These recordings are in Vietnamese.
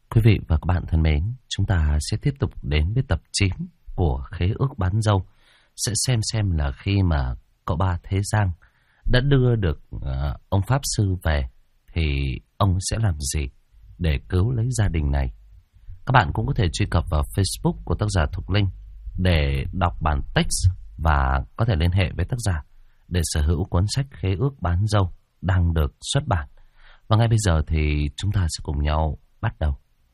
Quý vị và các bạn thân mến, chúng ta sẽ tiếp tục đến với tập 9 của Khế ước bán dâu. Sẽ xem là khi mà cậu ba Thế Giang đã đưa được ông Pháp Sư về thì ông sẽ làm gì để cứu lấy gia đình này. Các bạn cũng có thể truy cập vào Facebook của tác giả Thục Linh để đọc bản text và có thể liên hệ với tác giả để sở hữu cuốn sách Khế ước bán dâu đang được xuất bản. Và ngay bây giờ thì chúng ta sẽ cùng nhau bắt đầu.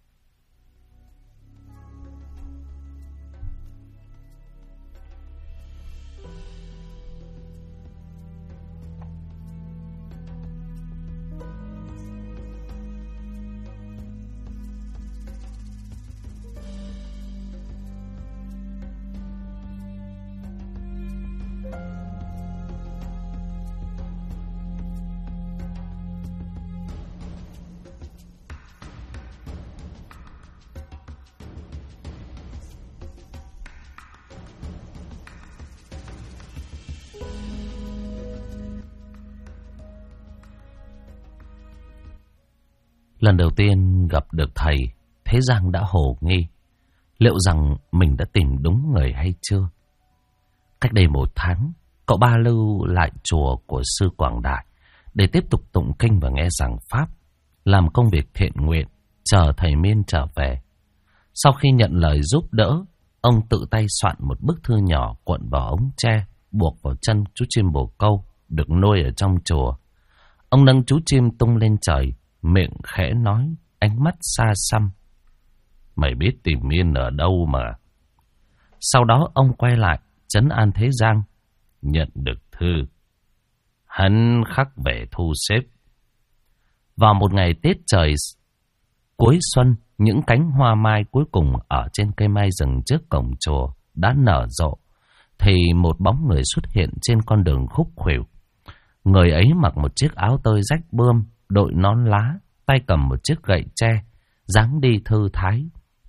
Lần đầu tiên gặp được thầy, Thế Giang đã hồ nghi liệu rằng mình đã tìm đúng người hay chưa. Cách đây 1 tháng, cậu ba lưu lại chùa của sư Quảng Đại để tiếp tục tụng kinh và nghe giảng pháp, làm công việc thiện nguyện, chờ thầy Miên trở về. Sau khi nhận lời giúp đỡ, ông tự tay soạn một bức thư nhỏ cuộn vào ống tre, buộc vào chân chú chim bồ câu được nuôi ở trong chùa. Ông nâng chú chim tung lên trời, miệng khẽ nói, ánh mắt xa xăm: "Mày biết tìm Miên ở đâu mà." Sau đó ông quay lại trấn an Thế Giang: "Nhận được thư, hắn khắc về thu xếp." Vào một ngày Tết trời cuối xuân, những cánh hoa mai cuối cùng ở trên cây mai rừng trước cổng chùa đã nở rộ, thì một bóng người xuất hiện trên con đường khúc khuỷu. Người ấy mặc một chiếc áo tơi rách bươm, đội nón lá, tay cầm một chiếc gậy tre, dáng đi thư thái.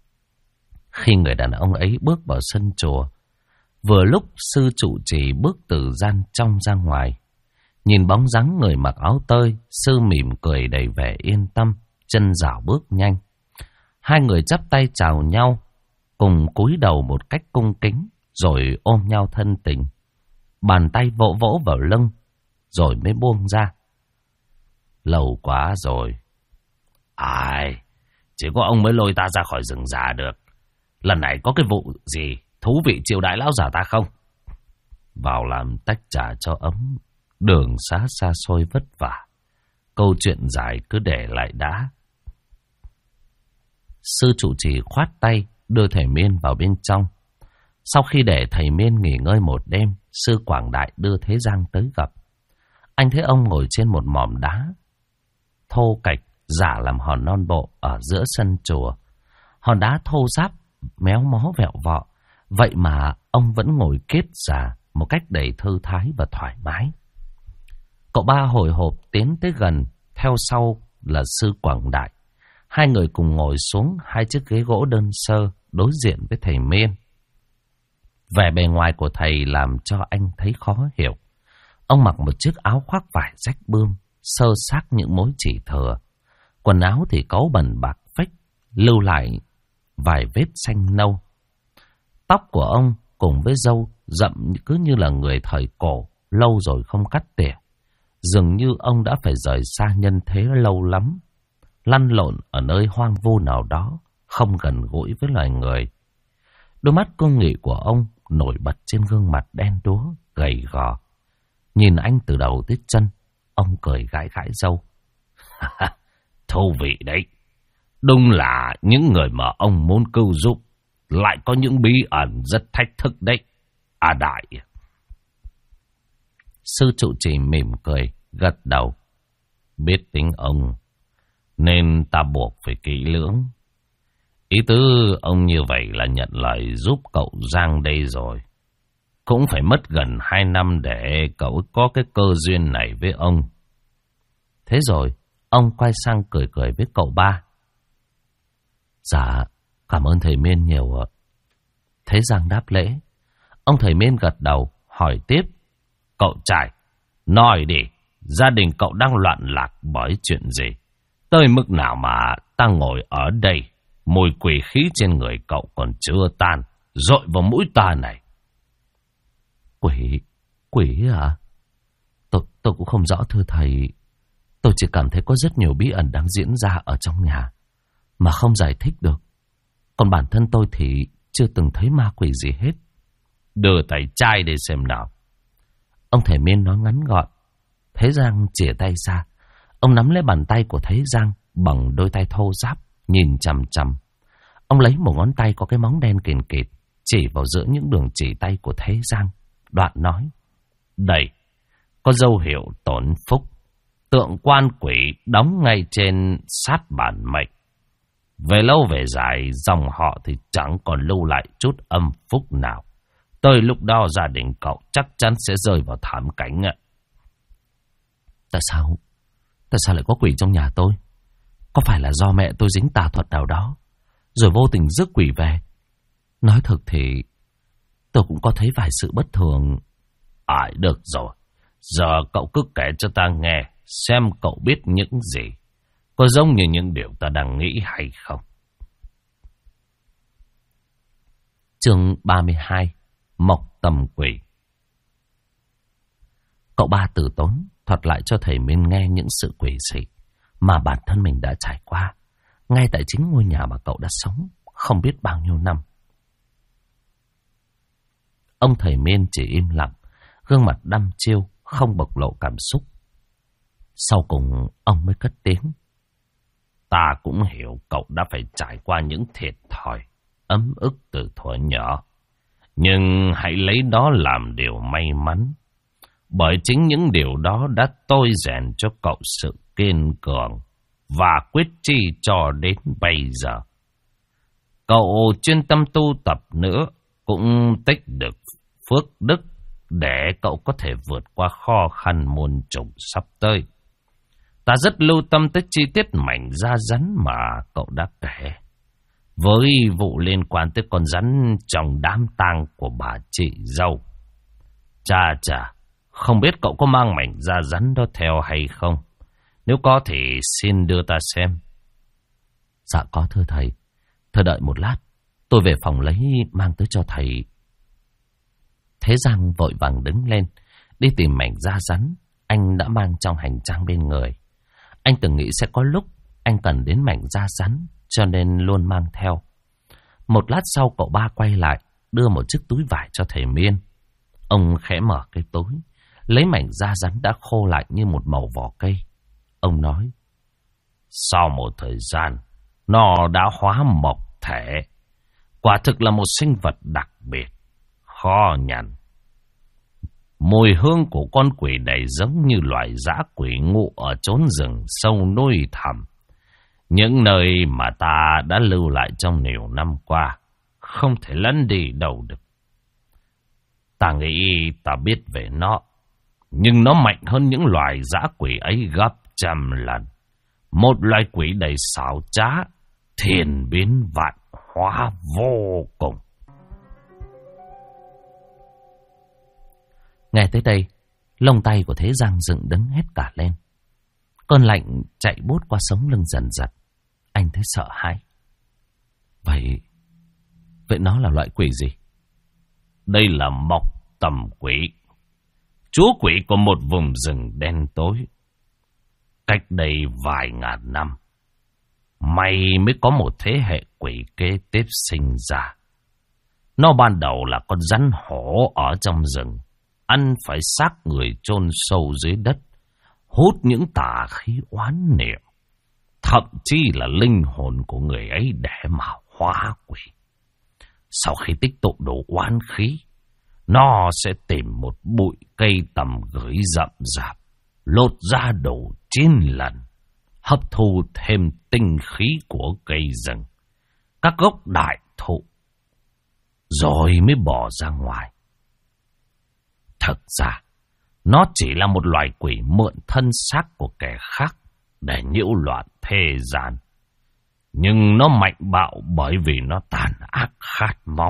Khi người đàn ông ấy bước vào sân chùa, vừa lúc sư trụ trì bước từ gian trong ra ngoài. Nhìn bóng dáng người mặc áo tơi, sư mỉm cười đầy vẻ yên tâm, chân rảo bước nhanh. Hai người chắp tay chào nhau, cùng cúi đầu một cách cung kính, rồi ôm nhau thân tình. Bàn tay vỗ vỗ vào lưng, rồi mới buông ra. "Lâu quá rồi." "Ai, chỉ có ông mới lôi ta ra khỏi rừng già được. Lần này có cái vụ gì thú vị chiêu đãi lão già ta không?" "Vào làm tách trà cho ấm, đường xá xa xôi vất vả. Câu chuyện dài cứ để lại đã." Sư trụ trì khoát tay đưa thầy Miên vào bên trong. Sau khi để thầy Miên nghỉ ngơi một đêm, sư Quảng Đại đưa Thế Giang tới gặp. Anh thấy ông ngồi trên một mỏm đá thô kệch giả làm hòn non bộ ở giữa sân chùa. Hòn đá thô ráp, méo mó vẹo vọ, vậy mà ông vẫn ngồi kết già một cách đầy thư thái và thoải mái. Cậu ba hồi hộp tiến tới gần, theo sau là sư Quảng Đại. Hai người cùng ngồi xuống hai chiếc ghế gỗ đơn sơ đối diện với thầy Miên. Vẻ bề ngoài của thầy làm cho anh thấy khó hiểu. Ông mặc một chiếc áo khoác vải rách bươm, sơ xác những mối chỉ thừa. Quần áo thì cáu bẩn bạc phách, lưu lại vài vết xanh nâu. Tóc của ông cùng với râu rậm cứ như là người thời cổ, lâu rồi không cắt tỉa. Dường như ông đã phải rời xa nhân thế lâu lắm, lăn lộn ở nơi hoang vu nào đó, không gần gũi với loài người. Đôi mắt cương nghị của ông nổi bật trên gương mặt đen đúa, gầy gò. Nhìn anh từ đầu tới chân, ông cười gãi gãi râu. "Thú vị đấy. Đúng là những người mà ông muốn cứu giúp lại có những bí ẩn rất thách thức đấy. À Đại." Sư trụ trì mỉm cười, gật đầu. "Biết tính ông, nên ta buộc phải kỹ lưỡng. Ý tứ ông như vậy là nhận lời giúp cậu Giang đây rồi. Cũng phải mất gần 2 năm để cậu có cái cơ duyên này với ông." Thế rồi, ông quay sang cười cười với cậu ba. "Dạ, cảm ơn thầy Miên nhiều ạ." Thế Giang đáp lễ. Ông thầy Miên gật đầu, hỏi tiếp. "Cậu trai, nói đi, gia đình cậu đang loạn lạc bởi chuyện gì? Tới mức nào mà ta ngồi ở đây Mùi quỷ khí trên người cậu còn chưa tan, dội vào mũi ta này. Quỷ à? Tôi cũng không rõ thưa thầy. Tôi chỉ cảm thấy có rất nhiều bí ẩn đang diễn ra ở trong nhà mà không giải thích được. Còn bản thân tôi thì chưa từng thấy ma quỷ gì hết. Đưa tay chai để xem nào. Ông thầy Miên nói ngắn gọn. Thế Giang chìa tay ra. Ông nắm lấy bàn tay của Thế Giang bằng đôi tay thô ráp, nhìn chằm chằm. Ông lấy một ngón tay có cái móng đen kìn kịt, chỉ vào giữa những đường chỉ tay của Thế Giang. Đoạn nói: đây, có dấu hiệu tổn phúc. Tượng quan quỷ đóng ngay trên sát bản mệnh. Về lâu về dài, dòng họ thì chẳng còn lưu lại chút âm phúc nào. Tới lúc đó gia đình cậu chắc chắn sẽ rơi vào thảm cảnh ạ. Tại sao lại có quỷ trong nhà tôi? Có phải là do mẹ tôi dính tà thuật nào đó, rồi vô tình rước quỷ về? Nói thật thì tôi cũng có thấy vài sự bất thường. Được rồi. Giờ cậu cứ kể cho ta nghe, xem cậu biết những gì. Có giống như những điều ta đang nghĩ hay không? Chương 32: Mộc Tầm Quỷ. Cậu ba từ tốn thuật lại cho thầy Miên nghe những sự quỷ dị mà bản thân mình đã trải qua, ngay tại chính ngôi nhà mà cậu đã sống không biết bao nhiêu năm. Ông thầy Miên chỉ im lặng, gương mặt đăm chiêu, không bộc lộ cảm xúc. Sau cùng ông mới cất tiếng: ta cũng hiểu cậu đã phải trải qua những thiệt thòi, ấm ức từ thuở nhỏ. Nhưng hãy lấy đó làm điều may mắn. Bởi chính những điều đó đã tôi rèn cho cậu sự kiên cường và quyết chí cho đến bây giờ. Cậu chuyên tâm tu tập nữa cũng tích được phước đức để cậu có thể vượt qua khó khăn muôn trùng sắp tới. Ta rất lưu tâm tới chi tiết mảnh da rắn mà cậu đã kể. Với vụ liên quan tới con rắn trong đám tang của bà chị dâu. Chà, không biết cậu có mang mảnh da rắn đó theo hay không? Nếu có thì xin đưa ta xem. Dạ có thưa thầy. Thưa đợi một lát, tôi về phòng lấy mang tới cho thầy. Thế Giang vội vàng đứng lên, đi tìm mảnh da rắn anh đã mang trong hành trang bên người. Anh từng nghĩ sẽ có lúc anh cần đến mảnh da rắn, cho nên luôn mang theo. Một lát sau cậu ba quay lại, đưa một chiếc túi vải cho thầy Miên. Ông khẽ mở cái túi, lấy mảnh da rắn đã khô lại như một mẩu vỏ cây. Ông nói: sau một thời gian, nó đã hóa mộc thể. Quả thực là một sinh vật đặc biệt, khó nhằn. Mùi hương của con quỷ này giống như loại dã quỷ ngụ ở chốn rừng sâu núi thẳm. Những nơi mà ta đã lưu lại trong nhiều năm qua, không thể lấn đi đâu được. Ta nghĩ ta biết về nó, nhưng nó mạnh hơn những loài dã quỷ ấy gấp trăm lần. Một loài quỷ đầy xảo trá, thiên biến vạn hóa vô cùng. Nghe tới đây, lông tay của Thế Giang dựng đứng hết cả lên. Cơn lạnh chạy buốt qua sống lưng dần dần. Anh thấy sợ hãi. Vậy nó là loại quỷ gì? Đây là Mộc Tầm Quỷ, chúa quỷ của một vùng rừng đen tối. Cách đây vài ngàn năm, may mới có một thế hệ quỷ kế tiếp sinh ra. Nó ban đầu là con rắn hổ ở trong rừng, ăn phải xác người chôn sâu dưới đất, hút những tà khí oán niệm, thậm chí là linh hồn của người ấy để mà hóa quỷ. Sau khi tích tụ đủ oán khí, nó sẽ tìm một bụi cây tầm gửi rậm rạp, lột ra đủ 9 lần, hấp thu thêm tinh khí của cây rừng, các gốc đại thụ, rồi mới bỏ ra ngoài. Thực ra, nó chỉ là một loài quỷ mượn thân xác của kẻ khác để nhiễu loạn thế gian. Nhưng nó mạnh bạo bởi vì nó tàn ác khát máu.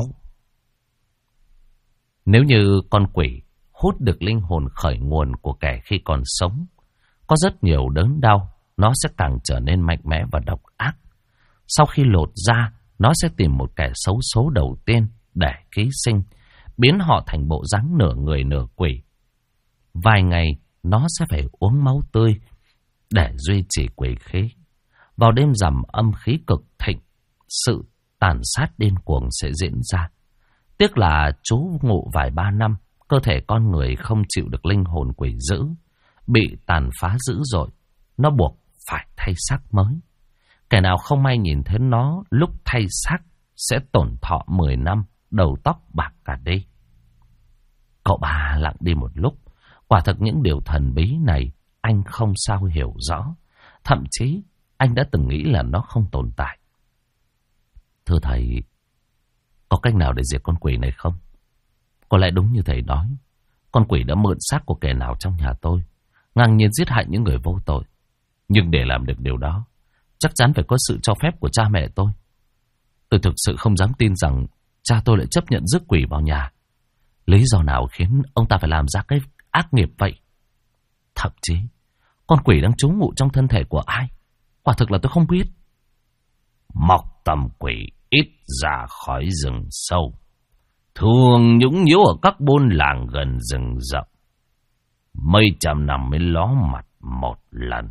Nếu như con quỷ hút được linh hồn khởi nguồn của kẻ khi còn sống, có rất nhiều đớn đau, nó sẽ càng trở nên mạnh mẽ và độc ác. Sau khi lột da, nó sẽ tìm một kẻ xấu số đầu tiên để ký sinh, biến họ thành bộ dáng nửa người nửa quỷ. Vài ngày, nó sẽ phải uống máu tươi để duy trì quỷ khí. Vào đêm rằm âm khí cực thịnh, sự tàn sát điên cuồng sẽ diễn ra. Tiếc là trú ngụ vài ba năm, cơ thể con người không chịu được linh hồn quỷ dữ, bị tàn phá dữ dội, nó buộc phải thay xác mới. Kẻ nào không may nhìn thấy nó lúc thay xác sẽ tổn thọ 10 năm, đầu tóc bạc cả đi. Cậu ba lặng đi một lúc. Quả thực những điều thần bí này anh không sao hiểu rõ. Thậm chí anh đã từng nghĩ là nó không tồn tại. Thưa thầy, có cách nào để diệt con quỷ này không? Có lẽ đúng như thầy nói, con quỷ đã mượn xác của kẻ nào trong nhà tôi, ngang nhiên giết hại những người vô tội. Nhưng để làm được điều đó, chắc chắn phải có sự cho phép của cha mẹ tôi. Tôi thực sự không dám tin rằng cha tôi lại chấp nhận rước quỷ vào nhà. Lý do nào khiến ông ta phải làm ra cái ác nghiệp vậy? Thậm chí, con quỷ đang trú ngụ trong thân thể của ai? Quả thực là tôi không biết. Mọc tầm quỷ ít ra khỏi rừng sâu, thường nhũng nhiễu ở các buôn làng gần rừng rậm. Mấy trăm năm mới ló mặt một lần.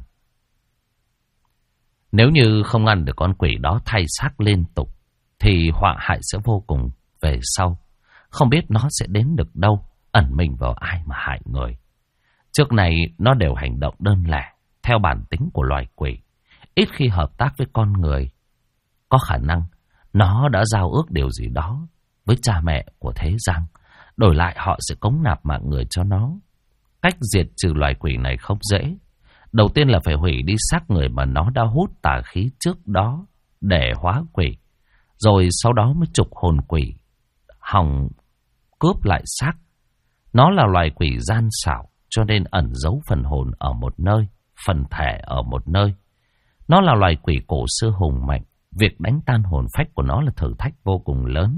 Nếu như không ngăn được con quỷ đó thay xác liên tục, thì họa hại sẽ vô cùng về sau. Không biết nó sẽ đến được đâu, ẩn mình vào ai mà hại người. Trước này nó đều hành động đơn lẻ, theo bản tính của loài quỷ, ít khi hợp tác với con người. Có khả năng nó đã giao ước điều gì đó với cha mẹ của Thế Giang, đổi lại họ sẽ cống nạp mạng người cho nó. Cách diệt trừ loài quỷ này không dễ. Đầu tiên là phải hủy đi xác người mà nó đã hút tà khí trước đó để hóa quỷ, rồi sau đó mới trục hồn quỷ hòng cướp lại xác. Nó là loài quỷ gian xảo, cho nên ẩn giấu phần hồn ở một nơi, phần thể ở một nơi. Nó là loài quỷ cổ xưa hùng mạnh, việc đánh tan hồn phách của nó là thử thách vô cùng lớn.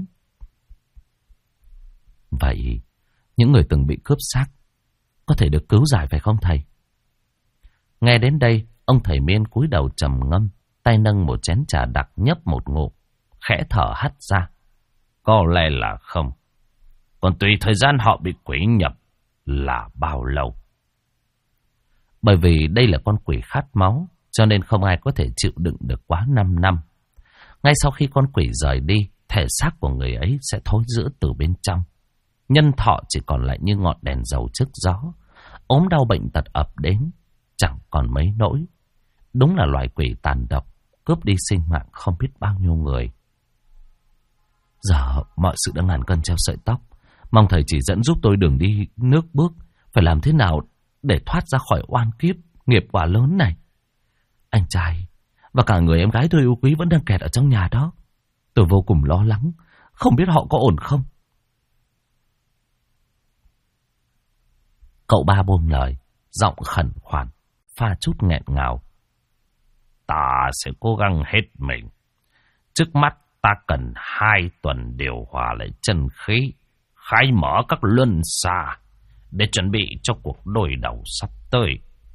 Vậy, những người từng bị cướp xác có thể được cứu giải phải không thầy? Nghe đến đây, ông thầy Miên cúi đầu trầm ngâm, tay nâng một chén trà đặc nhấp một ngụm, khẽ thở hắt ra. Có lẽ là không. Còn tùy thời gian họ bị quỷ nhập là bao lâu. Bởi vì đây là con quỷ khát máu, cho nên không ai có thể chịu đựng được quá 5 năm. Ngay sau khi con quỷ rời đi, thể xác của người ấy sẽ thối rữa từ bên trong. Nhân thọ chỉ còn lại như ngọn đèn dầu trước gió. Ốm đau bệnh tật ập đến, chẳng còn mấy nỗi. Đúng là loài quỷ tàn độc, cướp đi sinh mạng không biết bao nhiêu người. Giờ mọi sự đã ngàn cân treo sợi tóc. Mong thầy chỉ dẫn giúp tôi đường đi nước bước. Phải làm thế nào để thoát ra khỏi oan kiếp, nghiệp quả lớn này? Anh trai và cả người em gái tôi yêu quý vẫn đang kẹt ở trong nhà đó. Tôi vô cùng lo lắng, không biết họ có ổn không. Cậu ba buông lời, giọng khẩn khoản, pha chút nghẹn ngào. Ta sẽ cố gắng hết mình. Trước mắt ta cần 2 tuần điều hòa lại chân khí, khai mở các luân xa để chuẩn bị cho cuộc đối đầu sắp tới.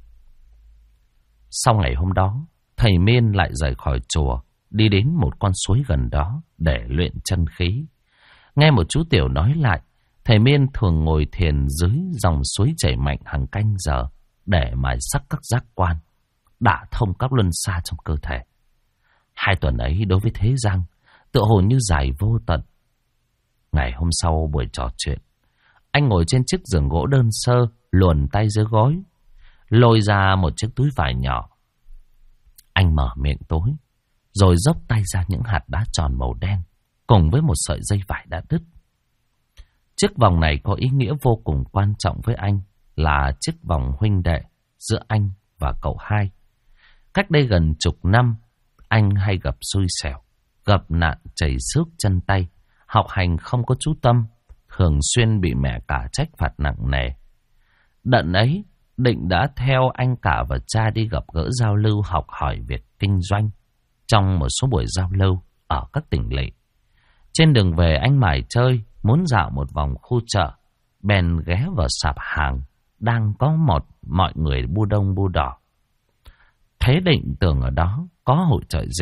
Sau ngày hôm đó, thầy Miên lại rời khỏi chùa, đi đến một con suối gần đó để luyện chân khí. Nghe một chú tiểu nói lại, thầy Miên thường ngồi thiền dưới dòng suối chảy mạnh hàng canh giờ để mài sắc các giác quan, đả thông các luân xa trong cơ thể. 2 tuần ấy đối với Thế Giang tựa hồ như dài vô tận. Ngày hôm sau buổi trò chuyện, anh ngồi trên chiếc giường gỗ đơn sơ, luồn tay dưới gối, lôi ra một chiếc túi vải nhỏ. Anh mở miệng tối, rồi dốc tay ra những hạt đá tròn màu đen, cùng với một sợi dây vải đã đứt. Chiếc vòng này có ý nghĩa vô cùng quan trọng với anh, là chiếc vòng huynh đệ giữa anh và cậu hai. Cách đây gần chục năm, anh hay gặp xui xẻo, gặp nạn chảy xước chân tay, học hành không có chú tâm, thường xuyên bị mẹ cả trách phạt nặng nề. Đợt ấy, Định đã theo anh cả và cha đi gặp gỡ giao lưu học hỏi việc kinh doanh trong một số buổi giao lưu ở các tỉnh lỵ. Trên đường về anh mải chơi, muốn dạo một vòng khu chợ, bèn ghé vào sạp hàng đang có mọi người bu đông bu đỏ. Thế Định tưởng ở đó có hội chợ dế,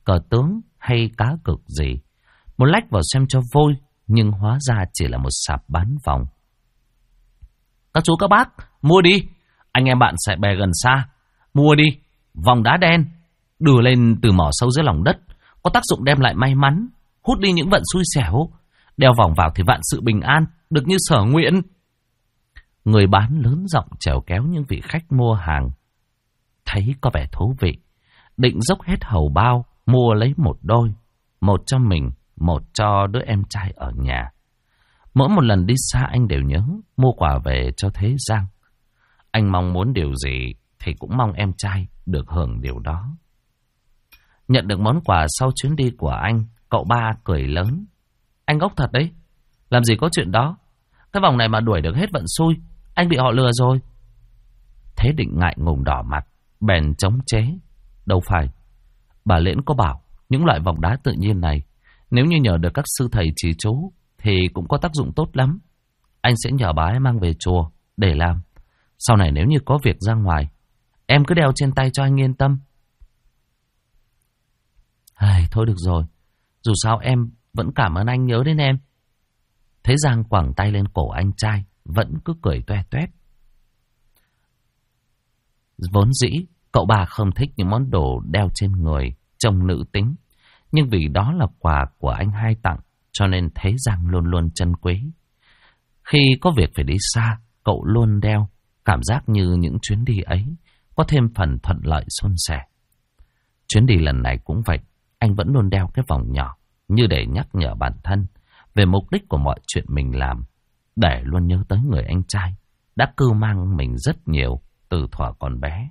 cờ tướng hay cá cược gì. Một lách vào xem cho vui, nhưng hóa ra chỉ là một sạp bán vòng. Các chú các bác, mua đi. Anh em bạn sẽ bè gần xa. Mua đi, vòng đá đen, đưa lên từ mỏ sâu dưới lòng đất, có tác dụng đem lại may mắn, hút đi những vận xui xẻo. Đeo vòng vào thì vạn sự bình an, được như sở nguyện. Người bán lớn giọng chèo kéo những vị khách mua hàng. Thấy có vẻ thú vị, định dốc hết hầu bao, mua lấy một đôi. Một cho mình, một cho đứa em trai ở nhà. Mỗi một lần đi xa anh đều nhớ mua quà về cho Thế Giang. Anh mong muốn điều gì thì cũng mong em trai được hưởng điều đó. Nhận được món quà sau chuyến đi của anh, cậu ba cười lớn. Anh ngốc thật đấy, làm gì có chuyện đó. Cái vòng này mà đuổi được hết vận xui, anh bị họ lừa rồi. Thế Định ngại ngùng đỏ mặt, bèn chống chế. Đâu phải, bà Liễn có bảo những loại vòng đá tự nhiên này, nếu như nhờ được các sư thầy trì chú thì cũng có tác dụng tốt lắm. Anh sẽ nhờ bà ấy mang về chùa để làm. Sau này nếu như có việc ra ngoài, em cứ đeo trên tay cho anh yên tâm. Thôi được rồi, dù sao em vẫn cảm ơn anh nhớ đến em. Thế Giang quẳng tay lên cổ anh trai, vẫn cứ cười toe toét. Vốn dĩ cậu ba không thích những món đồ đeo trên người trông nữ tính, nhưng vì đó là quà của anh hai tặng, cho nên Thế Giang luôn luôn trân quý. Khi có việc phải đi xa, cậu luôn đeo, cảm giác như những chuyến đi ấy có thêm phần thuận lợi suôn sẻ. Chuyến đi lần này cũng vậy, anh vẫn luôn đeo cái vòng nhỏ, như để nhắc nhở bản thân về mục đích của mọi chuyện mình làm, để luôn nhớ tới người anh trai đã cưu mang mình rất nhiều từ thuở còn bé.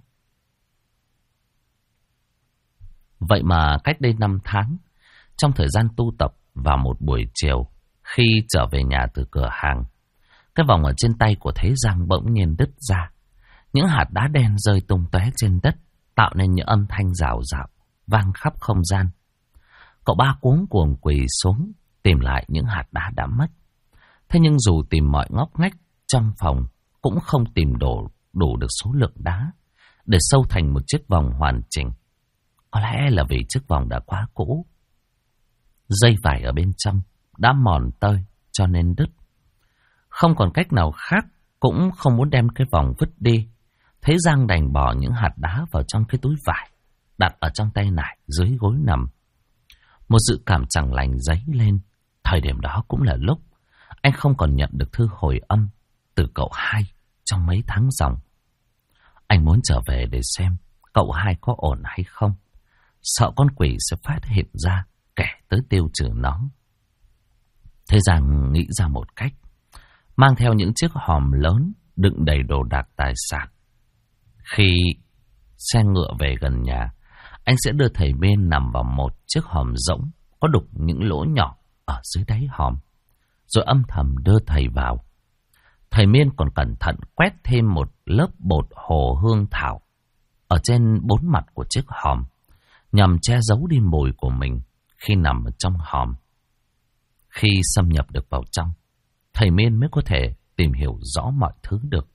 Vậy mà cách đây 5 tháng, trong thời gian tu tập vào một buổi chiều, khi trở về nhà từ cửa hàng, cái vòng ở trên tay của Thế Giang bỗng nhiên đứt ra. Những hạt đá đen rơi tung tóe trên đất, tạo nên những âm thanh rào rào, vang khắp không gian. Cậu ba cuống cuồng quỳ xuống, tìm lại những hạt đá đã mất. Thế nhưng dù tìm mọi ngóc ngách trong phòng, cũng không tìm đủ được số lượng đá để sâu thành một chiếc vòng hoàn chỉnh. Có lẽ là vì chiếc vòng đã quá cũ. Dây vải ở bên trong đã mòn tơi cho nên đứt. Không còn cách nào khác, cũng không muốn đem cái vòng vứt đi. Thế Giang đành bỏ những hạt đá vào trong cái túi vải, đặt ở trong tay nải dưới gối nằm. Một dự cảm chẳng lành dấy lên. Thời điểm đó cũng là lúc anh không còn nhận được thư hồi âm từ cậu hai trong mấy tháng ròng. Anh muốn trở về để xem cậu hai có ổn hay không. Sợ con quỷ sẽ phát hiện ra kẻ tới tiêu trừ nó. Thế Giang nghĩ ra một cách, mang theo những chiếc hòm lớn đựng đầy đồ đạc tài sản. Khi xe ngựa về gần nhà, anh sẽ đưa thầy Miên nằm vào một chiếc hòm rỗng có đục những lỗ nhỏ ở dưới đáy hòm, rồi âm thầm đưa thầy vào. Thầy Miên còn cẩn thận quét thêm một lớp bột hồ hương thảo ở trên 4 mặt của chiếc hòm, nhằm che giấu đi mùi của mình khi nằm ở trong hòm. Khi xâm nhập được vào trong, thầy Miên mới có thể tìm hiểu rõ mọi thứ được.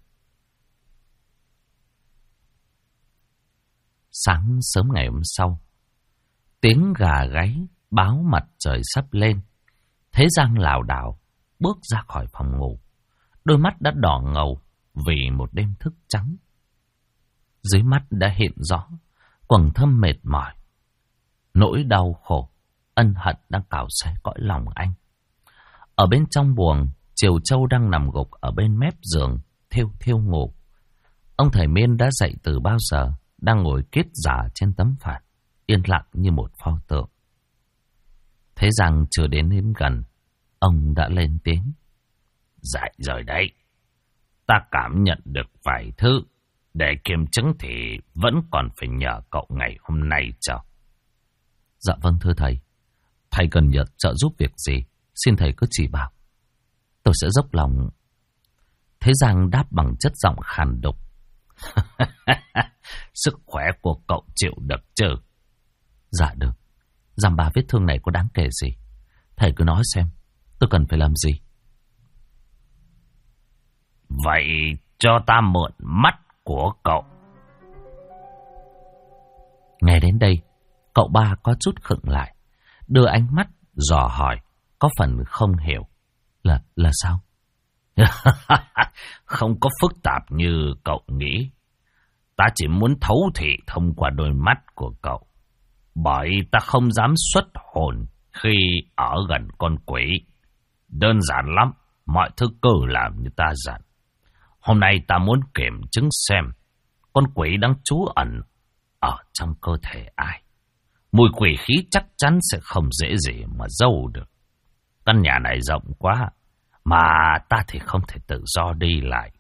Sáng sớm ngày hôm sau, tiếng gà gáy báo mặt trời sắp lên. Thế Giang lảo đảo bước ra khỏi phòng ngủ, đôi mắt đã đỏ ngầu vì một đêm thức trắng. Dưới mắt đã hiện rõ quầng thâm mệt mỏi, nỗi đau khổ, ân hận đang cào xé cõi lòng anh. Ở bên trong buồng, Triều Châu đang nằm gục ở bên mép giường, thiêu ngủ. Ông thầy Miên đã dậy từ bao giờ, đang ngồi kết giả trên tấm phản, yên lặng như một pho tượng. Thế rằng chưa đến gần, ông đã lên tiếng. Dậy rồi đấy, ta cảm nhận được vài thứ. Để kiểm chứng thì vẫn còn phải nhờ cậu ngày hôm nay chờ. Dạ vâng thưa thầy. Thầy cần nhờ trợ giúp việc gì, xin thầy cứ chỉ bảo, tôi sẽ dốc lòng. Thế Giang đáp bằng chất giọng khàn đục. Sức khỏe của cậu chịu được chứ? Dạ được. Dăm ba vết thương này có đáng kể gì? Thầy cứ nói xem, tôi cần phải làm gì? Vậy cho ta mượn mắt của cậu. Nghe đến đây, Cậu ba có chút khựng lại, đưa ánh mắt dò hỏi, có phần không hiểu. Là sao? Không có phức tạp như cậu nghĩ. Ta chỉ muốn thấu thị thông qua đôi mắt của cậu. Bởi ta không dám xuất hồn khi ở gần con quỷ. Đơn giản lắm, mọi thứ cứ làm như ta dặn. Hôm nay ta muốn kiểm chứng xem con quỷ đang trú ẩn ở trong cơ thể ai. Mùi quỷ khí chắc chắn sẽ không dễ gì mà giấu được. Căn nhà này rộng quá, mà ta thì không thể tự do đi lại.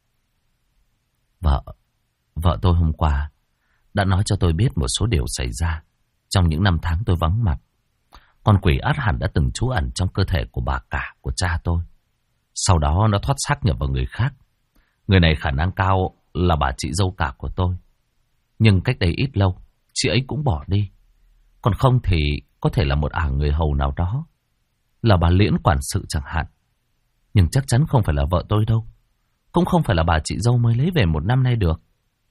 Vợ tôi hôm qua đã nói cho tôi biết một số điều xảy ra trong những năm tháng tôi vắng mặt. Con quỷ ắt hẳn đã từng trú ẩn trong cơ thể của bà cả của cha tôi. Sau đó nó thoát xác nhập vào người khác. Người này khả năng cao là bà chị dâu cả của tôi. Nhưng cách đây ít lâu, chị ấy cũng bỏ đi. Còn không thì có thể là một người hầu nào đó, là bà Liễn quản sự chẳng hạn. Nhưng chắc chắn không phải là vợ tôi đâu. Cũng không phải là bà chị dâu mới lấy về 1 năm nay được.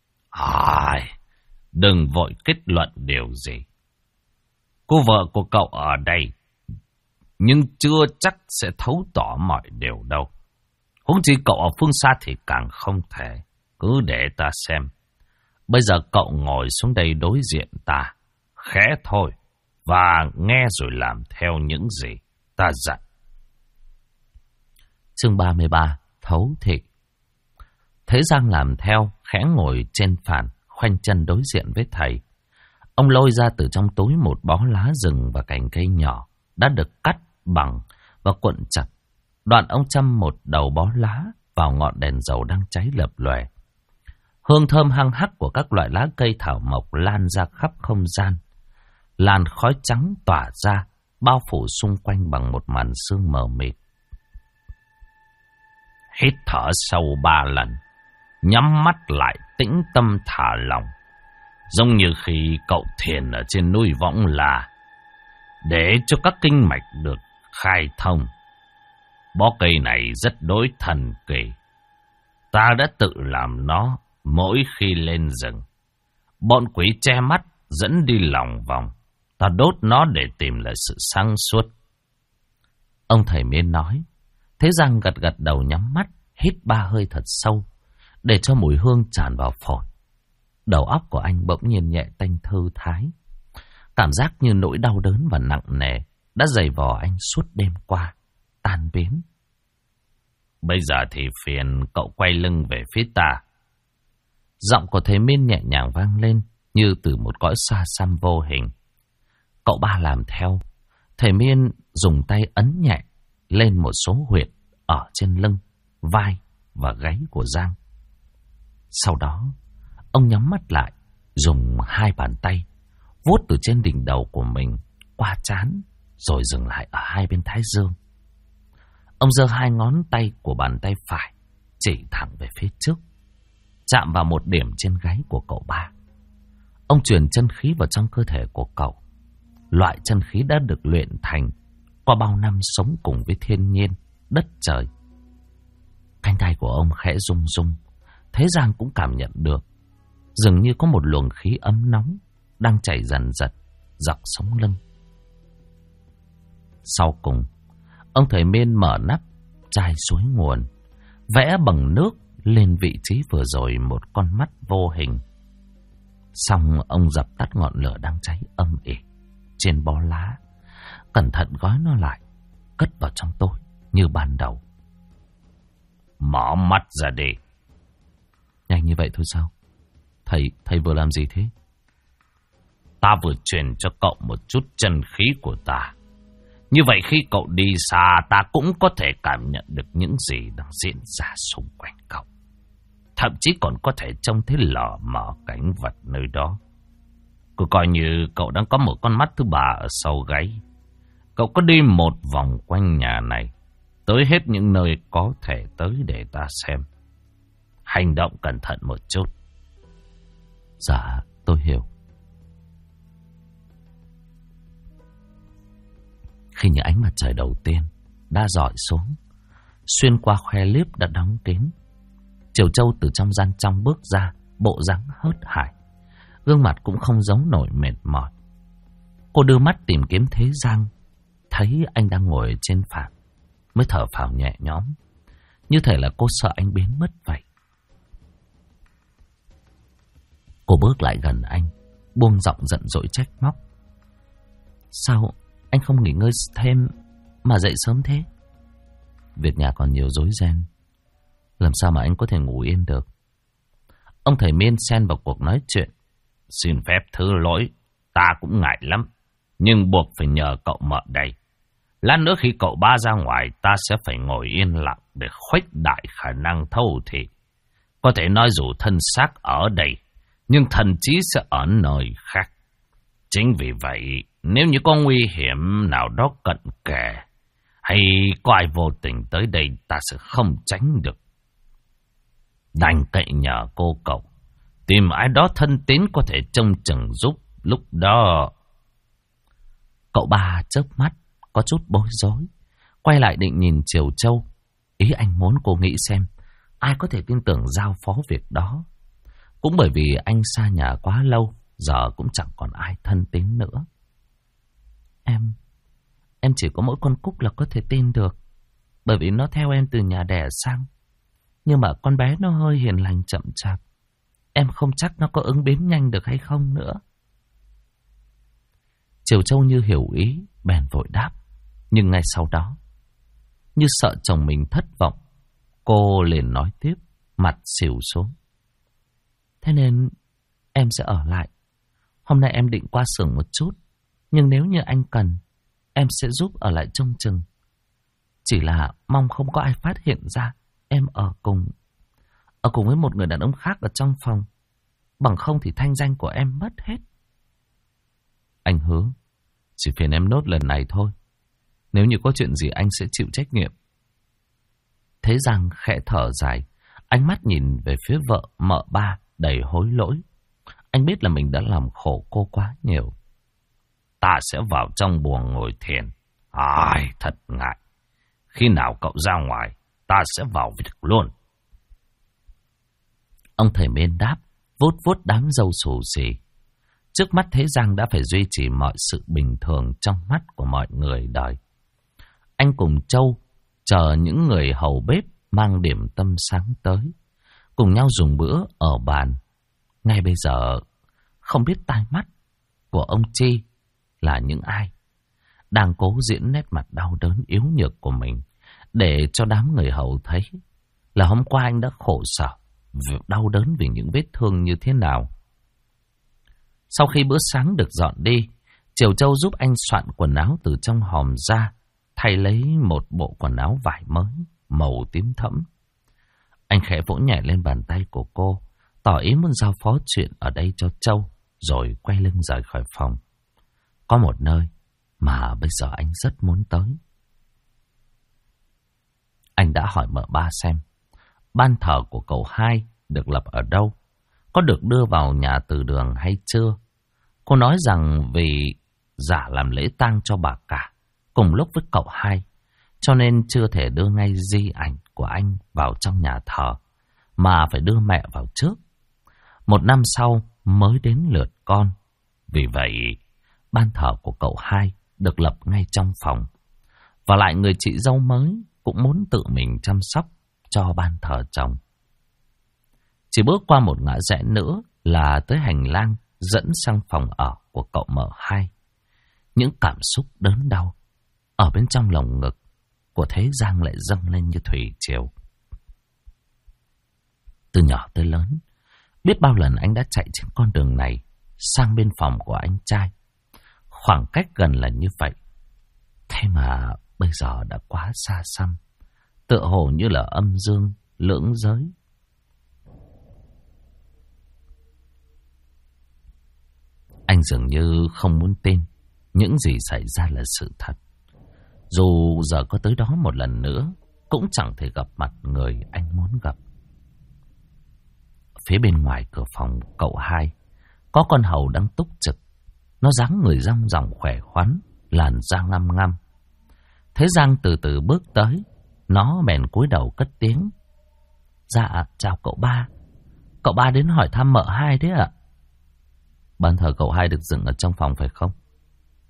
Đừng vội kết luận điều gì. Cô vợ của cậu ở đây, nhưng chưa chắc sẽ thấu tỏ mọi điều đâu. Huống chi cậu ở phương xa thì càng không thể. Cứ để ta xem. Bây giờ cậu ngồi xuống đây đối diện ta, khẽ thôi, và nghe rồi làm theo những gì ta dặn. Chương 33, thấu thị. Thế Giang làm theo, khẽ ngồi trên phản, khoanh chân đối diện với thầy. Ông lôi ra từ trong túi một bó lá rừng và cành cây nhỏ đã được cắt bằng và cuộn chặt. Đoạn ông châm một đầu bó lá vào ngọn đèn dầu đang cháy lập lòe. Hương thơm hăng hắc của các loại lá cây thảo mộc lan ra khắp không gian. Làn khói trắng tỏa ra, bao phủ xung quanh bằng một màn sương mờ mịt. Hít thở sâu 3 lần, nhắm mắt lại tĩnh tâm thả lỏng. Giống như khi cậu thiền ở trên núi Võng La, để cho các kinh mạch được khai thông. Bó cây này rất đối thần kỳ. Ta đã tự làm nó mỗi khi lên rừng. Bọn quỷ che mắt dẫn đi lòng vòng. Ta đốt nó để tìm lại sự sáng suốt. Ông thầy Miên nói. Thế Giang gật gật đầu nhắm mắt, hít 3 hơi thật sâu, để cho mùi hương tràn vào phổi. Đầu óc của anh bỗng nhiên nhẹ tênh thư thái. Cảm giác như nỗi đau đớn và nặng nề đã dày vò anh suốt đêm qua, tan biến. Bây giờ thì phiền cậu quay lưng về phía ta. Giọng của thầy Miên nhẹ nhàng vang lên như từ một cõi xa xăm vô hình. Cậu ba làm theo. Thầy Miên dùng tay ấn nhẹ lên một số huyệt ở trên lưng, vai và gáy của Giang. Sau đó, ông nhắm mắt lại, dùng 2 bàn tay vuốt từ trên đỉnh đầu của mình qua trán, rồi dừng lại ở 2 bên thái dương. Ông giơ 2 ngón tay của bàn tay phải chỉ thẳng về phía trước, chạm vào một điểm trên gáy của cậu ba. Ông truyền chân khí vào trong cơ thể của cậu. Loại chân khí đã được luyện thành qua bao năm sống cùng với thiên nhiên, đất trời. Cánh tay của ông khẽ rung rung. Thế Giang cũng cảm nhận được, dường như có một luồng khí ấm nóng đang chảy dần dật dọc sống lưng. Sau cùng, ông thầy Miên mở nắp chai suối nguồn, vẽ bằng nước lên vị trí vừa rồi một con mắt vô hình. Xong ông dập tắt ngọn lửa đang cháy âm ỉ trên bó lá, cẩn thận gói nó lại, cất vào trong tôi như ban đầu. Mở mắt ra đi. Nhanh như vậy thôi sao? Thầy vừa làm gì thế? Ta vừa truyền cho cậu một chút chân khí của ta. Như vậy khi cậu đi xa, ta cũng có thể cảm nhận được những gì đang diễn ra xung quanh cậu. Thậm chí còn có thể trông thấy lờ mờ cảnh vật nơi đó. Cứ coi như cậu đang có một con mắt thứ 3 ở sau gáy. Cậu có đi một vòng quanh nhà này, tới hết những nơi có thể tới để ta xem. Hành động cẩn thận một chút. Dạ, tôi hiểu. Khi những ánh mặt trời đầu tiên đã rọi xuống, xuyên qua khoe liếp đã đóng kín, Triều Châu từ trong gian trong bước ra, bộ dáng hớt hải, gương mặt cũng không giấu nổi mệt mỏi. Cô đưa mắt tìm kiếm Thế Giang, thấy anh đang ngồi trên phản, mới thở phào nhẹ nhõm, như thể là cô sợ anh biến mất vậy. Cô bước lại gần anh, buông giọng giận dỗi trách móc. Sao anh không nghỉ ngơi thêm mà dậy sớm thế? Việc nhà còn nhiều rối ren, làm sao mà anh có thể ngủ yên được? Ông thầy Miên xen vào cuộc nói chuyện. Xin phép thứ lỗi, ta cũng ngại lắm, nhưng buộc phải nhờ cậu Mợ đây. Lát nữa khi cậu ba ra ngoài, ta sẽ phải ngồi yên lặng để khuếch đại khả năng thâu thị. Có thể nói dù thân xác ở đây, nhưng thần trí sẽ ở nơi khác. Chính vì vậy, nếu như có nguy hiểm nào đó cận kề, hay có ai vô tình tới đây, ta sẽ không tránh được. Đành cậy nhờ cô cậu, tìm ai đó thân tín có thể trông chừng giúp. Lúc đó... Cậu ba chớp mắt, có chút bối rối, quay lại định nhìn Triều Châu. Ý anh muốn cô nghĩ xem ai có thể tin tưởng giao phó việc đó. Cũng bởi vì anh xa nhà quá lâu, giờ cũng chẳng còn ai thân tín nữa. Em chỉ có mỗi con Cúc là có thể tin được, bởi vì nó theo em từ nhà đẻ sang. Nhưng mà con bé nó hơi hiền lành chậm chạp, em không chắc nó có ứng biến nhanh được hay không nữa. Triều Châu như hiểu ý, bèn vội đáp. Nhưng ngay sau đó, như sợ chồng mình thất vọng, cô liền nói tiếp, mặt xỉu xuống. Thế nên em sẽ ở lại. Hôm nay em định qua xưởng một chút, nhưng nếu như anh cần, em sẽ giúp ở lại trông chừng. Chỉ là mong không có ai phát hiện ra em ở cùng với một người đàn ông khác ở trong phòng. Bằng không thì thanh danh của em mất hết. Anh hứa, chỉ phiền em nốt lần này thôi. Nếu như có chuyện gì anh sẽ chịu trách nhiệm. Thế Giang khẽ thở dài, ánh mắt nhìn về phía vợ Mợ Ba đầy hối lỗi. Anh biết là mình đã làm khổ cô quá nhiều. Ta sẽ vào trong buồng ngồi thiền. Ai, thật ngại. Khi nào cậu ra ngoài, ta sẽ vào việc luôn. Ông thầy Miên đáp, vuốt vuốt đám râu xù xì. Trước mắt Thế Giang đã phải duy trì mọi sự bình thường trong mắt của mọi người đời. Anh cùng Châu chờ những người hầu bếp mang điểm tâm sáng tới, cùng nhau dùng bữa ở bàn. Ngay bây giờ, không biết tai mắt của ông Chi là những ai, đang cố diễn nét mặt đau đớn yếu nhược của mình, để cho đám người hầu thấy là hôm qua anh đã khổ sở, đau đớn vì những vết thương như thế nào. Sau khi bữa sáng được dọn đi, Triều Châu giúp anh soạn quần áo từ trong hòm ra, thay lấy một bộ quần áo vải mới, màu tím thẫm. Anh khẽ vỗ nhẹ lên bàn tay của cô, tỏ ý muốn giao phó chuyện ở đây cho Châu, rồi quay lưng rời khỏi phòng. Có một nơi mà bây giờ anh rất muốn tới. Anh đã hỏi Mợ Ba xem ban thờ của cậu hai được lập ở đâu, có được đưa vào nhà từ đường hay chưa. Cô nói rằng vì giả làm lễ tang cho bà cả cùng lúc với cậu hai, cho nên chưa thể đưa ngay di ảnh của anh vào trong nhà thờ, mà phải đưa mẹ vào trước. 1 năm sau mới đến lượt con. Vì vậy, ban thờ của cậu hai được lập ngay trong phòng. Và lại người chị dâu mới cũng muốn tự mình chăm sóc cho ban thờ chồng. Chỉ bước qua một ngã rẽ nữa là tới hành lang dẫn sang phòng ở của cậu Mợ Hai. Những cảm xúc đớn đau ở bên trong lồng ngực của Thế Giang lại dâng lên như thủy triều. Từ nhỏ tới lớn, biết bao lần anh đã chạy trên con đường này sang bên phòng của anh trai. Khoảng cách gần là như vậy, thế mà bây giờ đã quá xa xăm, tựa hồ như là âm dương lưỡng giới. Anh dường như không muốn tin những gì xảy ra là sự thật. Dù giờ có tới đó một lần nữa, cũng chẳng thể gặp mặt người anh muốn gặp. Phía bên ngoài cửa phòng cậu hai, có con hầu đang túc trực. Nó dáng người rong ròng khỏe khoắn, làn da ngăm ngăm. Thế Giang từ từ bước tới, nó bèn cúi đầu cất tiếng. Dạ, chào cậu ba. Cậu ba đến hỏi thăm Mợ Hai đấy ạ. Ban thờ cậu hai được dựng ở trong phòng phải không?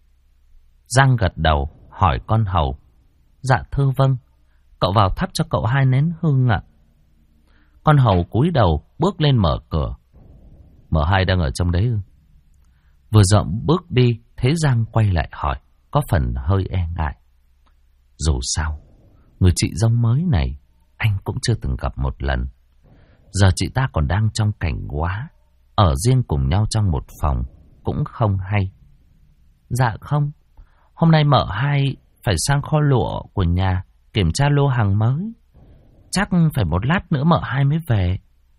Giang gật đầu, hỏi con hầu. Dạ thưa vâng, cậu vào thắp cho cậu 2 nén hương ạ. Con hầu cúi đầu bước lên mở cửa. M2 đang ở trong đấy ư? Vừa dậm bước đi, thấy Giang quay lại hỏi, có phần hơi e ngại. Dù sao, người chị dâu mới này anh cũng chưa từng gặp một lần. Giờ chị ta còn đang trong cảnh quá, ở riêng cùng nhau trong một phòng cũng không hay. Dạ không, hôm nay M2 phải sang kho lụa của nhà kiểm tra lô hàng mới. Chắc phải một lát nữa M2 mới về.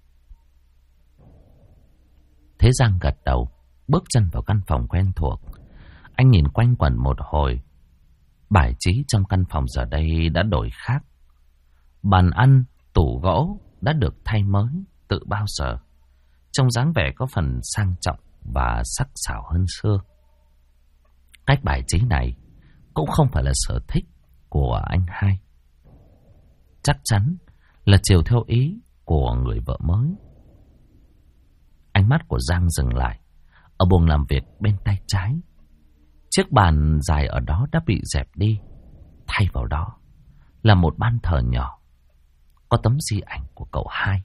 Thế Giang gật đầu, bước chân vào căn phòng quen thuộc. Anh nhìn quanh quẩn một hồi. Bài trí trong căn phòng giờ đây đã đổi khác. Bàn ăn, tủ gỗ đã được thay mới từ bao giờ. Trông dáng vẻ có phần sang trọng và sắc sảo hơn xưa. Cách bài trí này cũng không phải là sở thích của anh hai. Chắc chắn là chiều theo ý của người vợ mới. Ánh mắt của Giang dừng lại ở buồng làm việc bên tay trái. Chiếc bàn dài ở đó đã bị dẹp đi. Thay vào đó là một ban thờ nhỏ, có tấm di ảnh của cậu hai.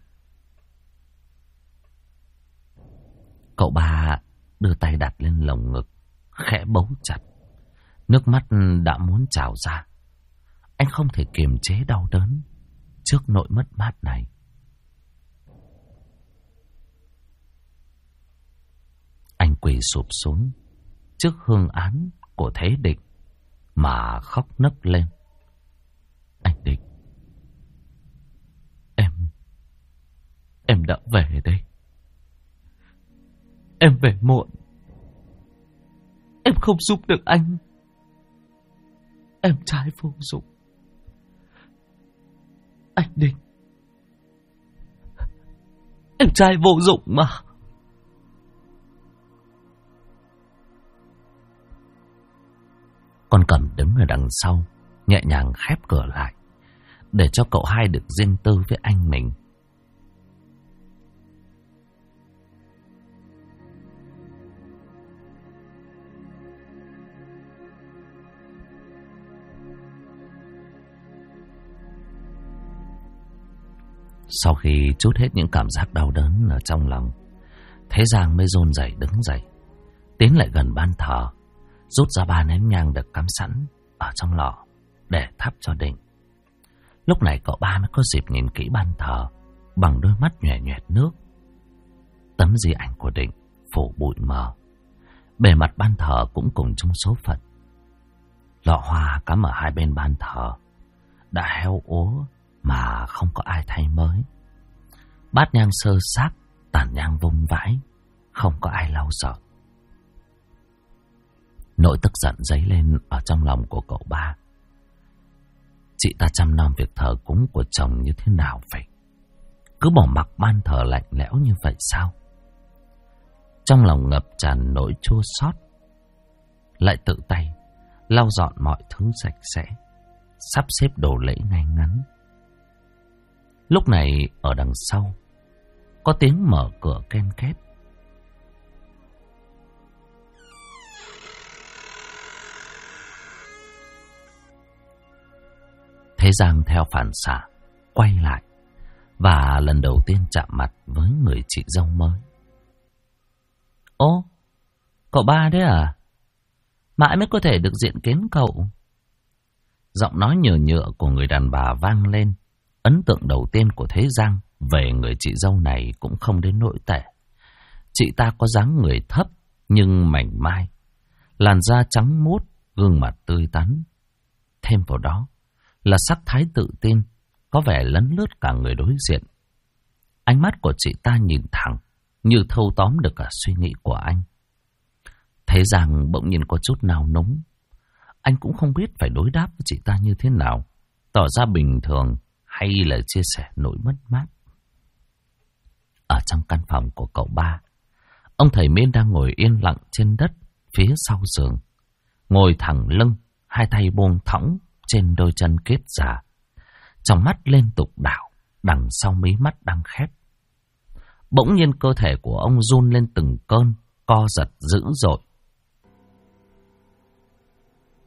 Cậu ba đưa tay đặt lên lồng ngực, khẽ bấu chặt. Nước mắt đã muốn trào ra. Anh không thể kiềm chế đau đớn trước nỗi mất mát này. Anh quỳ sụp xuống trước hương án của Thế Định mà khóc nấc lên. Anh Định, em đã về đây. Em về muộn. Em không giúp được anh. Em trai vô dụng. Anh Định, em trai vô dụng mà. Con Cẩm đứng ở đằng sau, nhẹ nhàng khép cửa lại, để cho cậu hai được riêng tư với anh mình. Sau khi trút hết những cảm giác đau đớn ở trong lòng, Thế Giang mới run rẩy đứng dậy, tiến lại gần ban thờ, rút ra 3 nén nhang được cắm sẵn ở trong lọ để thắp cho Định. Lúc này cậu ba mới có dịp nhìn kỹ ban thờ bằng đôi mắt nhòe nhòe nước. Tấm di ảnh của Định phủ bụi mờ, bề mặt ban thờ cũng cùng chung số phận. Lọ hoa cắm ở 2 bên ban thờ đã héo úa mà không có ai thay mới. Bát nhang sơ xác, tàn nhang vung vãi, không có ai lau dọn. Nỗi tức giận dấy lên ở trong lòng của cậu ba. Chị ta chăm nom việc thờ cúng của chồng như thế nào vậy? Cứ bỏ mặc ban thờ lạnh lẽo như vậy sao? Trong lòng ngập tràn nỗi chua xót, lại tự tay lau dọn mọi thứ sạch sẽ, sắp xếp đồ lễ ngay ngắn. Lúc này ở đằng sau có tiếng mở cửa ken két. Thế Giang theo phản xạ quay lại và lần đầu tiên chạm mặt với người chị dâu mới. Ô, cậu ba đấy à? Mãi mới có thể được diện kiến cậu. Giọng nói nhờ nhựa của người đàn bà vang lên. Ấn tượng đầu tiên của Thế Giang về người chị dâu này cũng không đến nỗi tệ. Chị ta có dáng người thấp nhưng mảnh mai, làn da trắng muốt, gương mặt tươi tắn. Thêm vào đó là sắc thái tự tin, có vẻ lấn lướt cả người đối diện. Ánh mắt của chị ta nhìn thẳng, như thâu tóm được cả suy nghĩ của anh. Thế Giang bỗng nhiên có chút nào núng. Anh cũng không biết phải đối đáp với chị ta như thế nào, tỏ ra bình thường hay là chia sẻ nỗi mất mát. Ở trong căn phòng của cậu ba, ông thầy Miên đang ngồi yên lặng trên đất phía sau giường, ngồi thẳng lưng, 2 tay buông thõng trên đôi chân kết già, trong mắt liên tục đảo đằng sau mí mắt đang khép. Bỗng nhiên cơ thể của ông run lên từng cơn, co giật dữ dội.